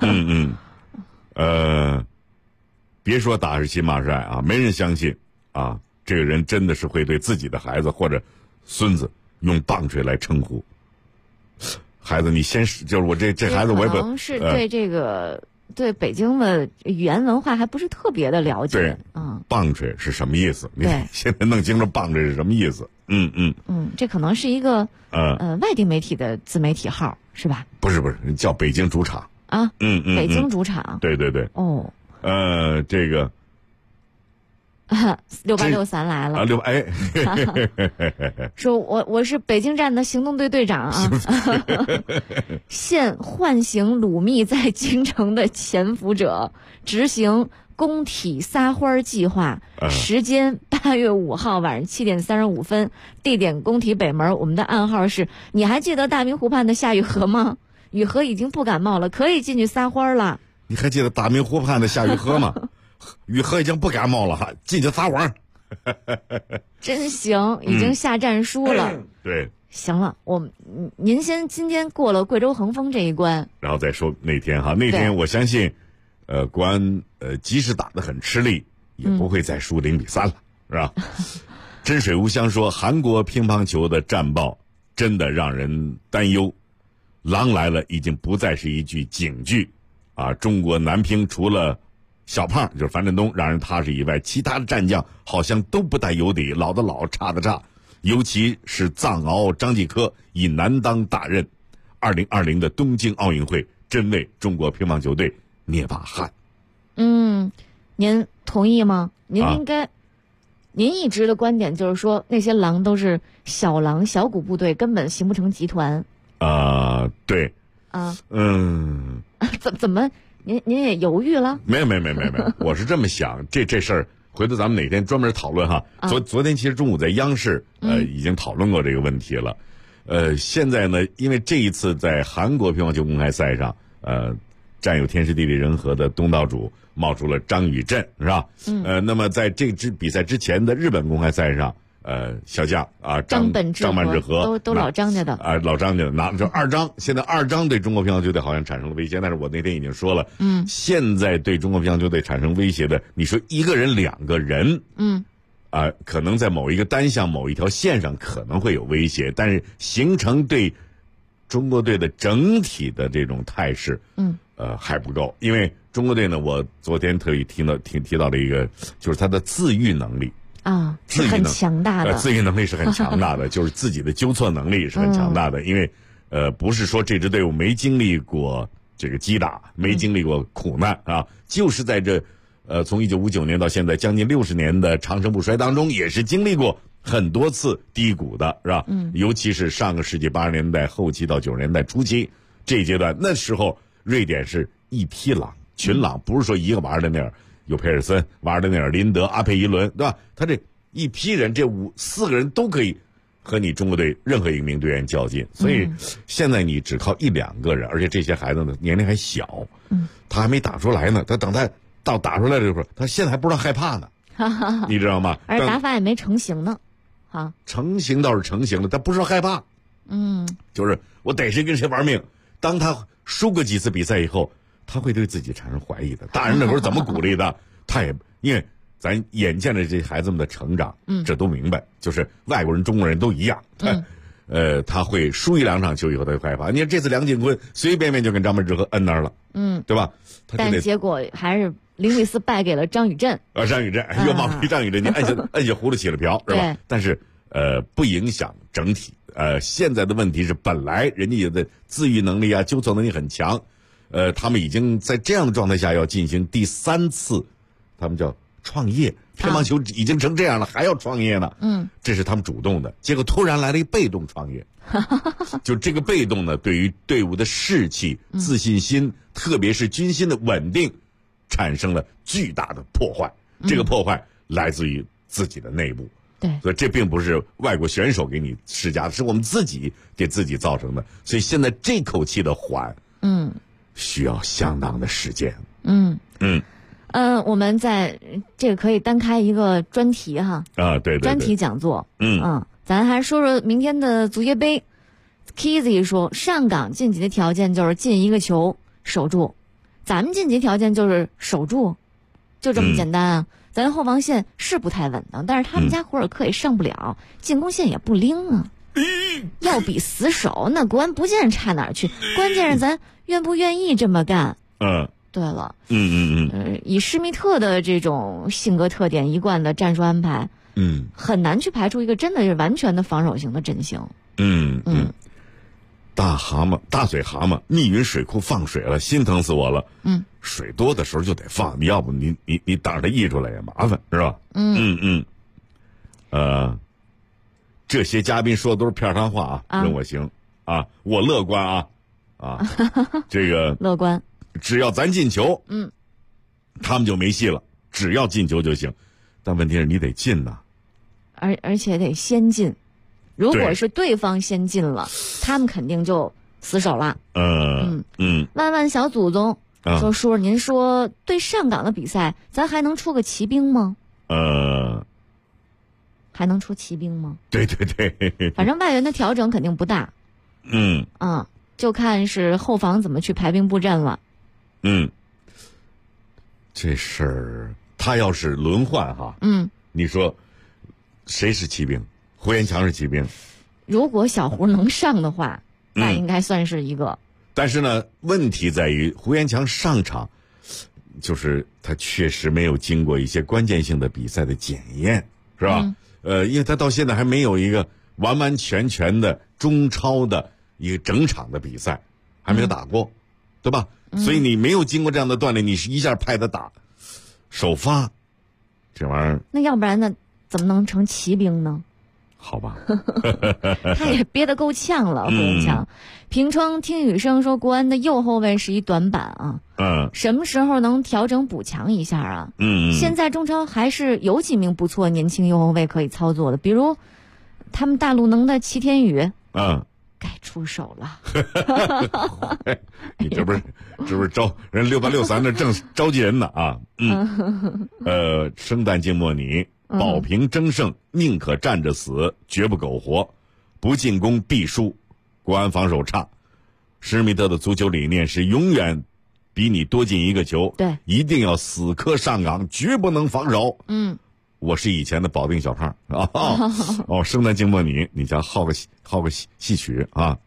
别说打是亲骂是爱啊，没人相信啊，这个人真的是会对自己的孩子或者孙子用棒槌来称呼。孩子，你先就是我这孩子，我也可能是对这个对北京的语言文化还不是特别的了解。 对，棒槌是什么意思？你现在弄清楚棒槌是什么意思？ 这可能是一个外地媒体的自媒体号是吧？ 不是，叫北京主场啊。北京主场。 对。 哦。 这个。 6863来了。说我是北京站的行动队队长啊。现唤醒鲁密在京城的潜伏者，执行工体撒欢计划，时间8月5号晚上7点35分，地点工体北门。我们的暗号是：你还记得大明湖畔的夏雨荷吗？雨荷已经不感冒了，可以进去撒欢了。 你还记得大明湖畔的夏雨荷吗？雨荷已经不感冒了，进去撒欢。 真行，已经下战书了。 对， 行了，您今天过了贵州恒丰这一关， 然后再说那天那天我相信，国安即使打得很吃力，也不会再输0-3了，是吧？真水无香说，韩国乒乓球的战报真的让人担忧，狼来了已经不再是一句警句啊！中国男乒除了小胖就是樊振东让人踏实以外，其他的战将好像都不带有底，老的老，差的差。尤其是藏獒张继科以难当大任，2020的东京奥运会真为中国乒乓球队捏把汗。 您同意吗？您一直的观点就是说，那些狼都是小狼、小股部队，根本形不成集团。 对。 怎么？您也犹豫了？ 没有，我是这么想，这事儿回头咱们哪天专门讨论哈。昨天其实中午在央视已经讨论过这个问题了。现在呢，因为这一次在韩国乒乓球公开赛上，占有天时地利人和的东道主冒出了张宇镇，是吧？那么在这支比赛之前的日本公开赛上，小将张曼智和都老张家的老张家的拿就2张，现在2张对中国乒乓球队好像产生了威胁，但是我那天已经说了，现在对中国乒乓球队产生威胁的，你说1个人2个人，可能在某一个单项某一条线上可能会有威胁，但是形成对中国队的整体的这种态势，还不够，因为中国队呢，我昨天特意提到了一个，就是他的自愈能力。 是很强大的， 自愈能力是很强大的，就是自己的纠错能力是很强大的。因为，不是说这支队伍没经历过这个击打，没经历过苦难啊，就是在这，从1959年到现在将近60年的长盛不衰当中，也是经历过很多次低谷的，是吧？尤其是上个世纪80年代后期到90年代初期这一阶段，那时候瑞典是一匹狼，群狼，不是说一个瓦尔德内尔。有佩尔森、瓦尔德内尔、林德、阿佩伊伦，对吧？他这一批人，这4个人都可以和你中国队任何一名队员较劲。所以现在你只靠1-2个人，而且这些孩子呢年龄还小，他还没打出来呢。他等他到打出来的时候，他现在还不知道害怕呢，你知道吗？ 而打法也没成型呢。 好， 成型倒是成型了，但不是害怕。就是我逮谁跟谁玩命。当他输过几次比赛以后，他会对自己产生怀疑的。大人那会儿怎么鼓励的，他也因为咱眼见着这孩子们的成长，这都明白，就是外国人、中国人都一样。他会输1-2场球以后他就害怕。你看这次梁靖昆随便便就跟张本智和摁那儿了，对吧？ 但结果还是林律斯败给了张宇镇。 张宇镇又冒批张宇镇，你摁下葫芦起了瓢，是吧？但是不影响整体。现在的问题是，本来人家的自愈能力啊、纠错能力很强，他们已经在这样的状态下要进行第3次，他们叫创业。乒乓球已经成这样了，还要创业呢。这是他们主动的，结果突然来了一被动创业。就这个被动呢，对于队伍的士气、自信心，特别是军心的稳定，产生了巨大的破坏。这个破坏来自于自己的内部。 对， 所以这并不是外国选手给你施加的，是我们自己给自己造成的。所以现在这口气的缓，需要相当的时间。 我们在这个可以单开一个专题哈。 对， 专题讲座。咱还说说明天的足协杯。Kizzy 说，上港晋级的条件就是进一个球守住，咱们晋级条件就是守住，就这么简单啊。咱后防线是不太稳当，但是他们家胡尔克也上不了，进攻线也不灵啊。要比死守，那国安不见差哪儿去，关键是咱愿不愿意这么干。对了，以施密特的这种性格特点、一贯的战术安排，很难去排除一个真的是完全的防守型的阵型。 大嘴蛤蟆密云水库放水了，心疼死我了。水多的时候就得放，你要不你等着它溢出来也麻烦，是吧？这些嘉宾说的都是片汤话啊，任我行啊，我乐观啊，这个乐观， 只要咱进球，他们就没戏了，只要进球就行。但问题是你得进呐， 而且得先进。如果是对方先进了，他们肯定就死守了。万万小祖宗说，叔，您说对上港的比赛，咱还能出个骑兵吗？还能出骑兵吗？ 对， 反正外援的调整肯定不大。就看是后防怎么去排兵布阵了。 这事儿他要是轮换哈，你说谁是骑兵？胡延强是骑兵。 如果小胡能上的话，那应该算是一个。 但是呢，问题在于胡延强上场，就是他确实没有经过一些关键性的比赛的检验，是吧？因为他到现在还没有一个完完全全的中超的一个整场的比赛，还没有打过，对吧？所以你没有经过这样的锻炼，你是一下派他打首发，这玩意儿。 那要不然呢，怎么能成骑兵呢？ 好吧， 他也憋得够呛了。胡延强，平窗听雨声说，国安的右后卫是一短板啊。什么时候能调整补强一下啊？现在中超还是有几名不错年轻右后卫可以操作的，比如他们大陆能的齐天宇。该出手了。 你这不是招人6863的正召集人呢啊？生旦净末你保平争胜，宁可站着死，绝不苟活，不进攻必输。国安防守差，施密特的足球理念是永远比你多进一个球， 对， 一定要死磕上岗，绝不能防守。我是以前的保定小胖啊。生旦净末你叫好个戏曲啊。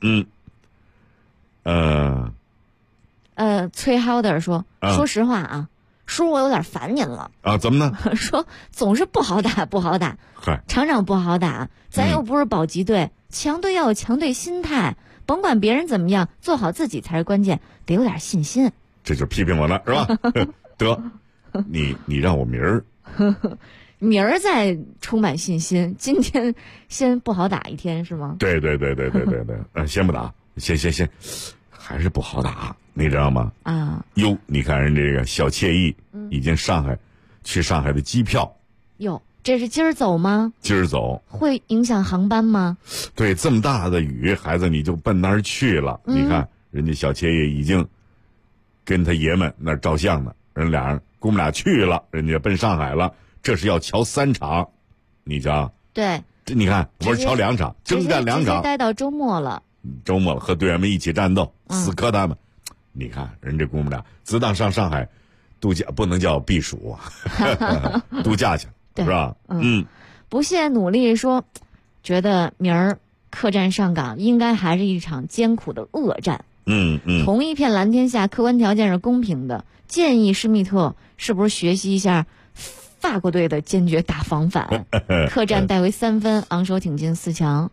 崔浩德说，说实话啊，叔我有点烦您了啊。怎么呢？ 说总是不好打，场场不好打，咱又不是保级队，强队要有强队心态，甭管别人怎么样，做好自己才是关键，得有点信心。 这就是批评我了是吧？得，你让我明儿再充满信心，今天先不好打一天是吗？ 对，先不打，先，还是不好打，你知道吗？你看人这个小惬意，已经去上海的机票， 这是今儿走吗？ 今儿走， 会影响航班吗？ 对，这么大的雨，孩子你就奔那儿去了。你看人家小惬意已经跟他爷们那儿照相呢，姑们俩去了，人家奔上海了。这是要瞧3场，你瞧。 对， 这你看，我是瞧2场，征战2场， 待到周末了， 和队员们一起战斗，死磕他们。你看人这姑母俩，自当上上海度假，不能叫避暑啊，度假去了，是吧？ 不懈努力说，觉得明儿客战上港应该还是一场艰苦的恶战。同一片蓝天下，客观条件是公平的。建议施密特是不是学习一下法国队的坚决打防反，客战带回3分，昂首挺进4强。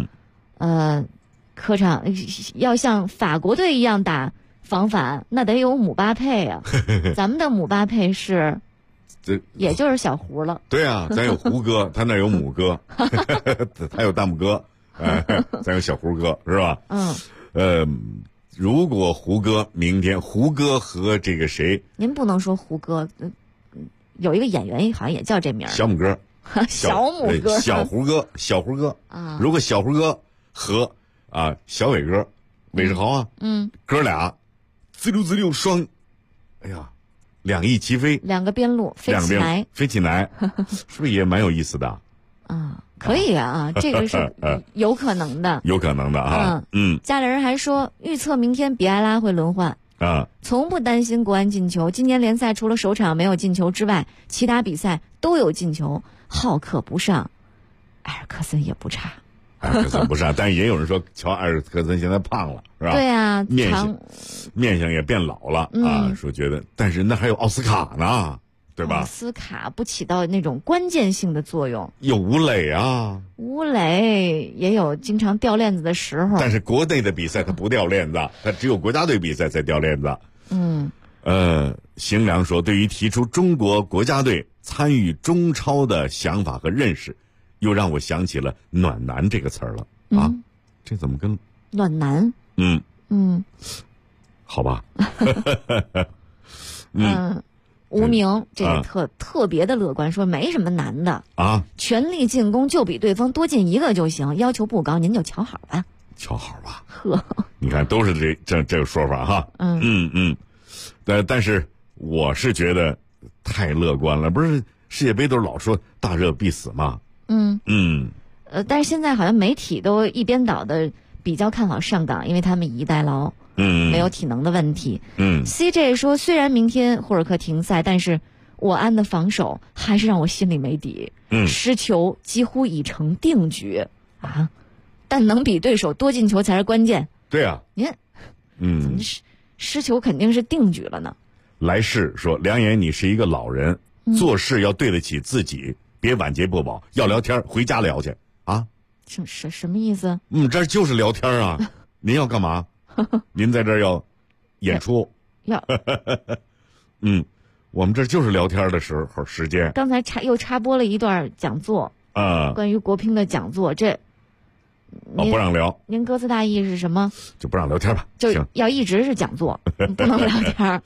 客场要像法国队一样打防反，那得有姆巴佩啊。咱们的姆巴佩是，也就是小胡了。 对啊，咱有胡歌，他那有姆哥，他有大姆哥，咱有小胡哥，是吧？如果胡歌明天，胡歌和这个谁？ 您不能说胡歌，有一个演员好像也叫这名儿。 小姆哥， 小姆哥， 小胡歌啊。如果小胡歌和小伟哥，韦世豪啊，哥俩滋溜双，哎呀，2翼齐飞 ，2个边路飞起来， 是不是也蛮有意思的？ 可以啊，这个是有可能的， 有可能的啊。 家里人还说预测明天比埃拉会轮换啊， 从不担心国安进球。今年联赛除了首场没有进球之外，其他比赛都有进球，好客不上，埃尔克森也不差。 埃尔克森不差，但也有人说，乔埃尔克森现在胖了，是吧？ 对啊， 面相也变老了啊。说觉得，但是那还有奥斯卡呢。对吧？ 奥斯卡不起到那种关键性的作用。 有吴磊啊， 吴磊也有经常掉链子的时候。 但是国内的比赛他不掉链子，他只有国家队比赛才掉链子。邢良说，对于提出中国国家队参与中超的想法和认识，又让我想起了暖男这个词儿了啊。这怎么跟暖男？ 好吧。 无名这个特别的乐观，说没什么难的啊， 全力进攻就比对方多进1个就行，要求不高，您就瞧好吧。呵， 你看都是这个说法哈。但是我是觉得太乐观了，不是世界杯都老说大热必死吗？ 但是现在好像媒体都一边倒的比较看好上港，因为他们以逸待劳。没有体能的问题。CJ 说，虽然明天霍尔克停赛，但是我安的防守还是让我心里没底。失球几乎已成定局啊，但能比对手多进球才是关键。 对啊， 您失球肯定是定局了呢。 来世说，梁岩，你是一个老人，做事要对得起自己，别晚节不保，要聊天回家聊去啊。 什么意思？ 这就是聊天啊。您要干嘛？您在这儿要演出？我们这就是聊天的时间。 刚才又插播了一段讲座关于国乒的讲座， 不让聊。 您歌词大意是什么？ 就不让聊天吧， 就要一直是讲座，不能聊天。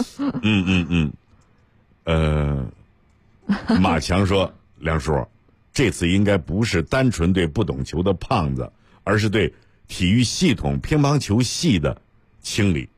马强说，梁叔，这次应该不是单纯对不懂球的胖子，而是对体育系统乒乓球系的清理。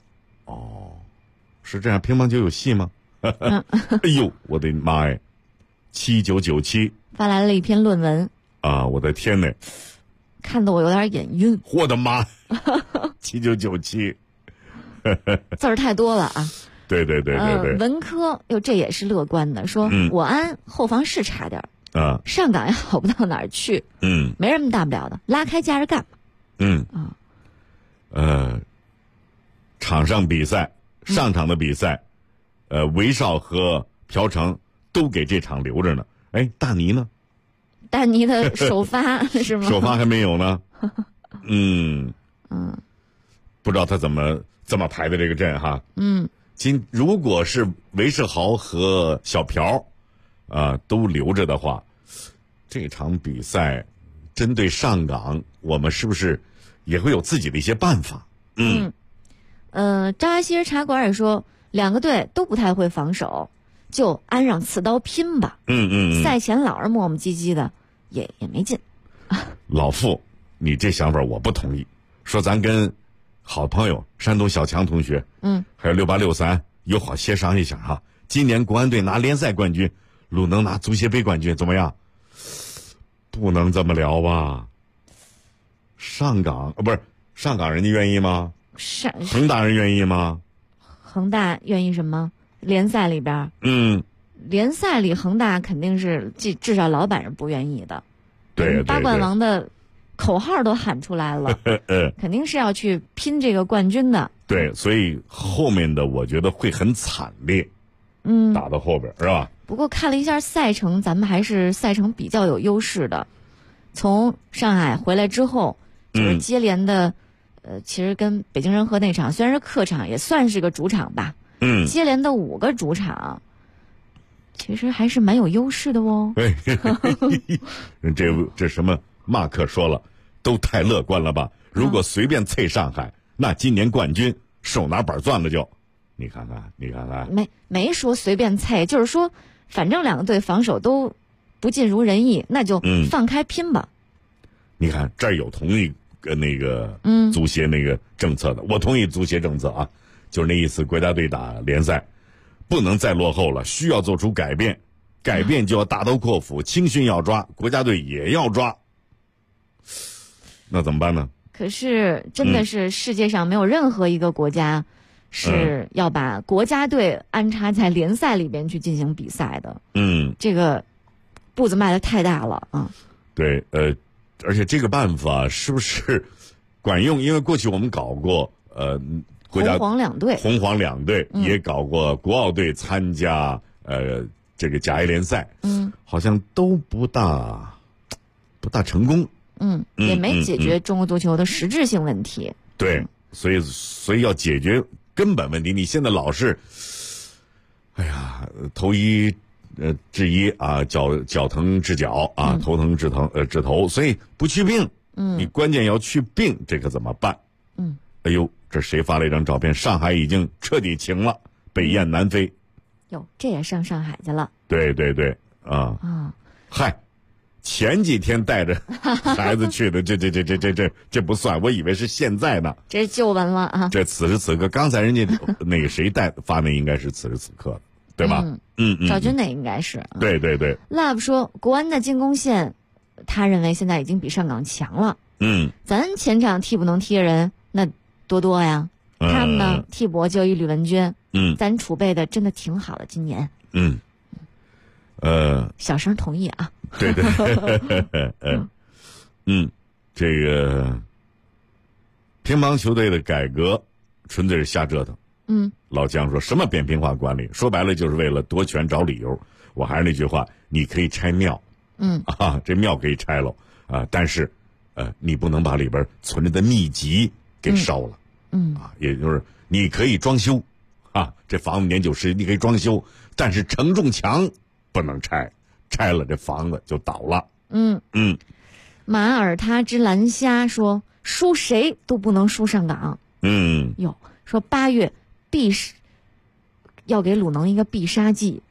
是这样，乒乓球有戏吗？哎呦，我的妈呀！7997 发来了一篇论文啊！我的天哪， 看得我有点眼晕。 我的妈！7997 字儿太多了啊！ 对。 文科这也是乐观的，说我安后防是差点上港也好不到哪儿去，没什么大不了的，拉开架着干嘛。 场上比赛，上场的比赛，韦少和朴成都给这场留着呢。大尼呢？ 大尼的首发是吗？ 首发还没有呢。不知道他怎么排的这个阵哈。如果是韦世豪和小朴都留着的话，这场比赛针对上港，我们是不是也会有自己的一些办法？ 张爱希尔茶馆也说，2个队都不太会防守，就安上刺刀拼吧。赛前老是磨磨唧唧的，也没劲。 老傅，你这想法我不同意。说咱跟好朋友山东小强同学，还有6863友好协商一下哈。今年国安队拿联赛冠军，鲁能拿足协杯冠军，怎么样？ 不能这么聊吧？上港不是上港，人家愿意吗？恒大人愿意吗？ 恒大愿意什么？联赛里边，联赛里恒大肯定是至少老板是不愿意的。 对， 八冠王的口号都喊出来了，肯定是要去拼这个冠军的。 对，所以后面的我觉得会很惨烈。打到后边是吧？ 不过看了一下赛程，咱们还是赛程比较有优势的。从上海回来之后，就是接连的，其实跟北京人和那场虽然是客场，也算是个主场吧。接连的5个主场，其实还是蛮有优势的哦。 这什么马克说了，都太乐观了吧？如果随便啐上海，那今年冠军手拿板攥了就。你看看， 没说随便啐，就是说，反正2个队防守都不尽如人意，那就放开拼吧。 你看这儿有同意那个足协那个政策的，我同意足协政策啊，就是那意思，国家队打联赛不能再落后了，需要做出改变，改变就要大刀阔斧，青训要抓，国家队也要抓，那怎么办呢？ 可是真的是世界上没有任何一个国家是要把国家队安插在联赛里边去进行比赛的。这个步子迈得太大了啊。 对，而且这个办法是不是管用？因为过去我们搞过国家红黄两队也搞过国奥队参加这个甲 A 联赛，好像都不大成功。 也没解决中国足球的实质性问题。 对，所以要解决根本问题。你现在老是，哎呀，头一治一啊，脚疼治脚啊，头疼治头，所以不去病。你关键要去病，这可怎么办？哎呦，这谁发了一张照片？上海已经彻底晴了，北雁南飞。 哟，这也上上海去了？ 对啊。嗨。前几天带着孩子去的，这不算，我以为是现在呢。 这是旧闻了啊！ 这此时此刻，刚才人家那个谁发那应该是此时此刻，对吧？ 赵军那应该是。 对。 Love 说，国安的进攻线，他认为现在已经比上港强了。咱前场替补能踢的人那多呀，他们呢替补就一吕文君。咱储备的真的挺好的，今年。小声同意啊。 对，这个乒乓球队的改革纯粹是瞎折腾。老姜说什么扁平化管理，说白了就是为了夺权找理由。我还是那句话，你可以拆庙，这庙可以拆了啊，但是你不能把里边存着的秘籍给烧了，也就是你可以装修啊，这房子年久失，你可以装修，但是承重墙不能拆。拆了这房子就倒了。 马耳他之蓝虾说，输谁都不能输上港。哟，说8月要给鲁能一个必杀技。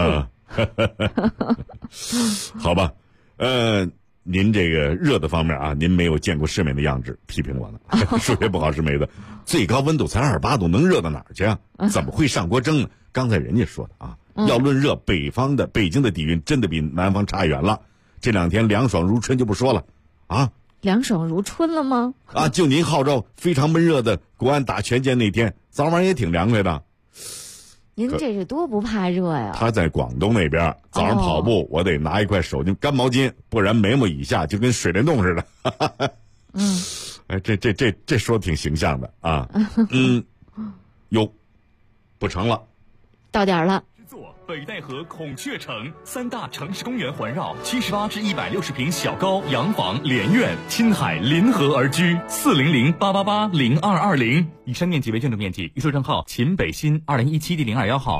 好吧，您这个热的方面啊，您没有见过世面的样子，批评我呢。数学不好是没的，最高温度才28度，能热到哪儿去啊？怎么会上锅蒸呢？刚才人家说的啊。要论热，北京的底蕴真的比南方差远了。这2天凉爽如春就不说了，啊， 凉爽如春了吗？ 啊，就您号召非常闷热的国安打权健那天，早晚也挺凉快的。 您这是多不怕热呀？ 他在广东那边，早上跑步，我得拿一块手巾干毛巾，不然眉毛以下就跟水帘洞似的。哎，这说挺形象的啊。哟，不成了， 到点了。 北戴河孔雀城3大城市公园环绕，78至160平小高洋房连院，亲海临河而居。400-888-0220，以上面积为建筑面积。预售证号秦北新2017第02号。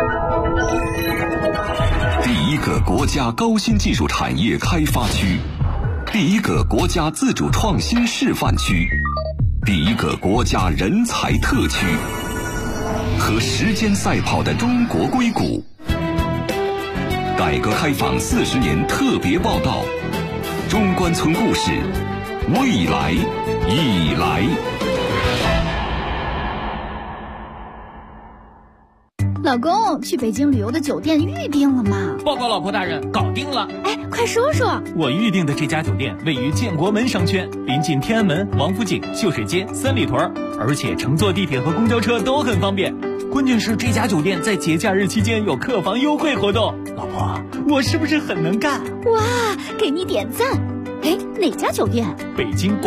第一个国家高新技术产业开发区，第一个国家自主创新示范区，第一个国家人才特区。和时间赛跑的中国硅谷，改革开放40年特别报道，中关村故事，未来已来。 老公，去北京旅游的酒店预定了吗？ 报告老婆大人，搞定了。 哎，快说说。 我预定的这家酒店位于建国门商圈，临近天安门、王府井、秀水街、三里屯，而且乘坐地铁和公交车都很方便。关键是这家酒店在节假日期间有客房优惠活动。老婆，我是不是很能干？ 哇，给你点赞。哎，哪家酒店？ 北京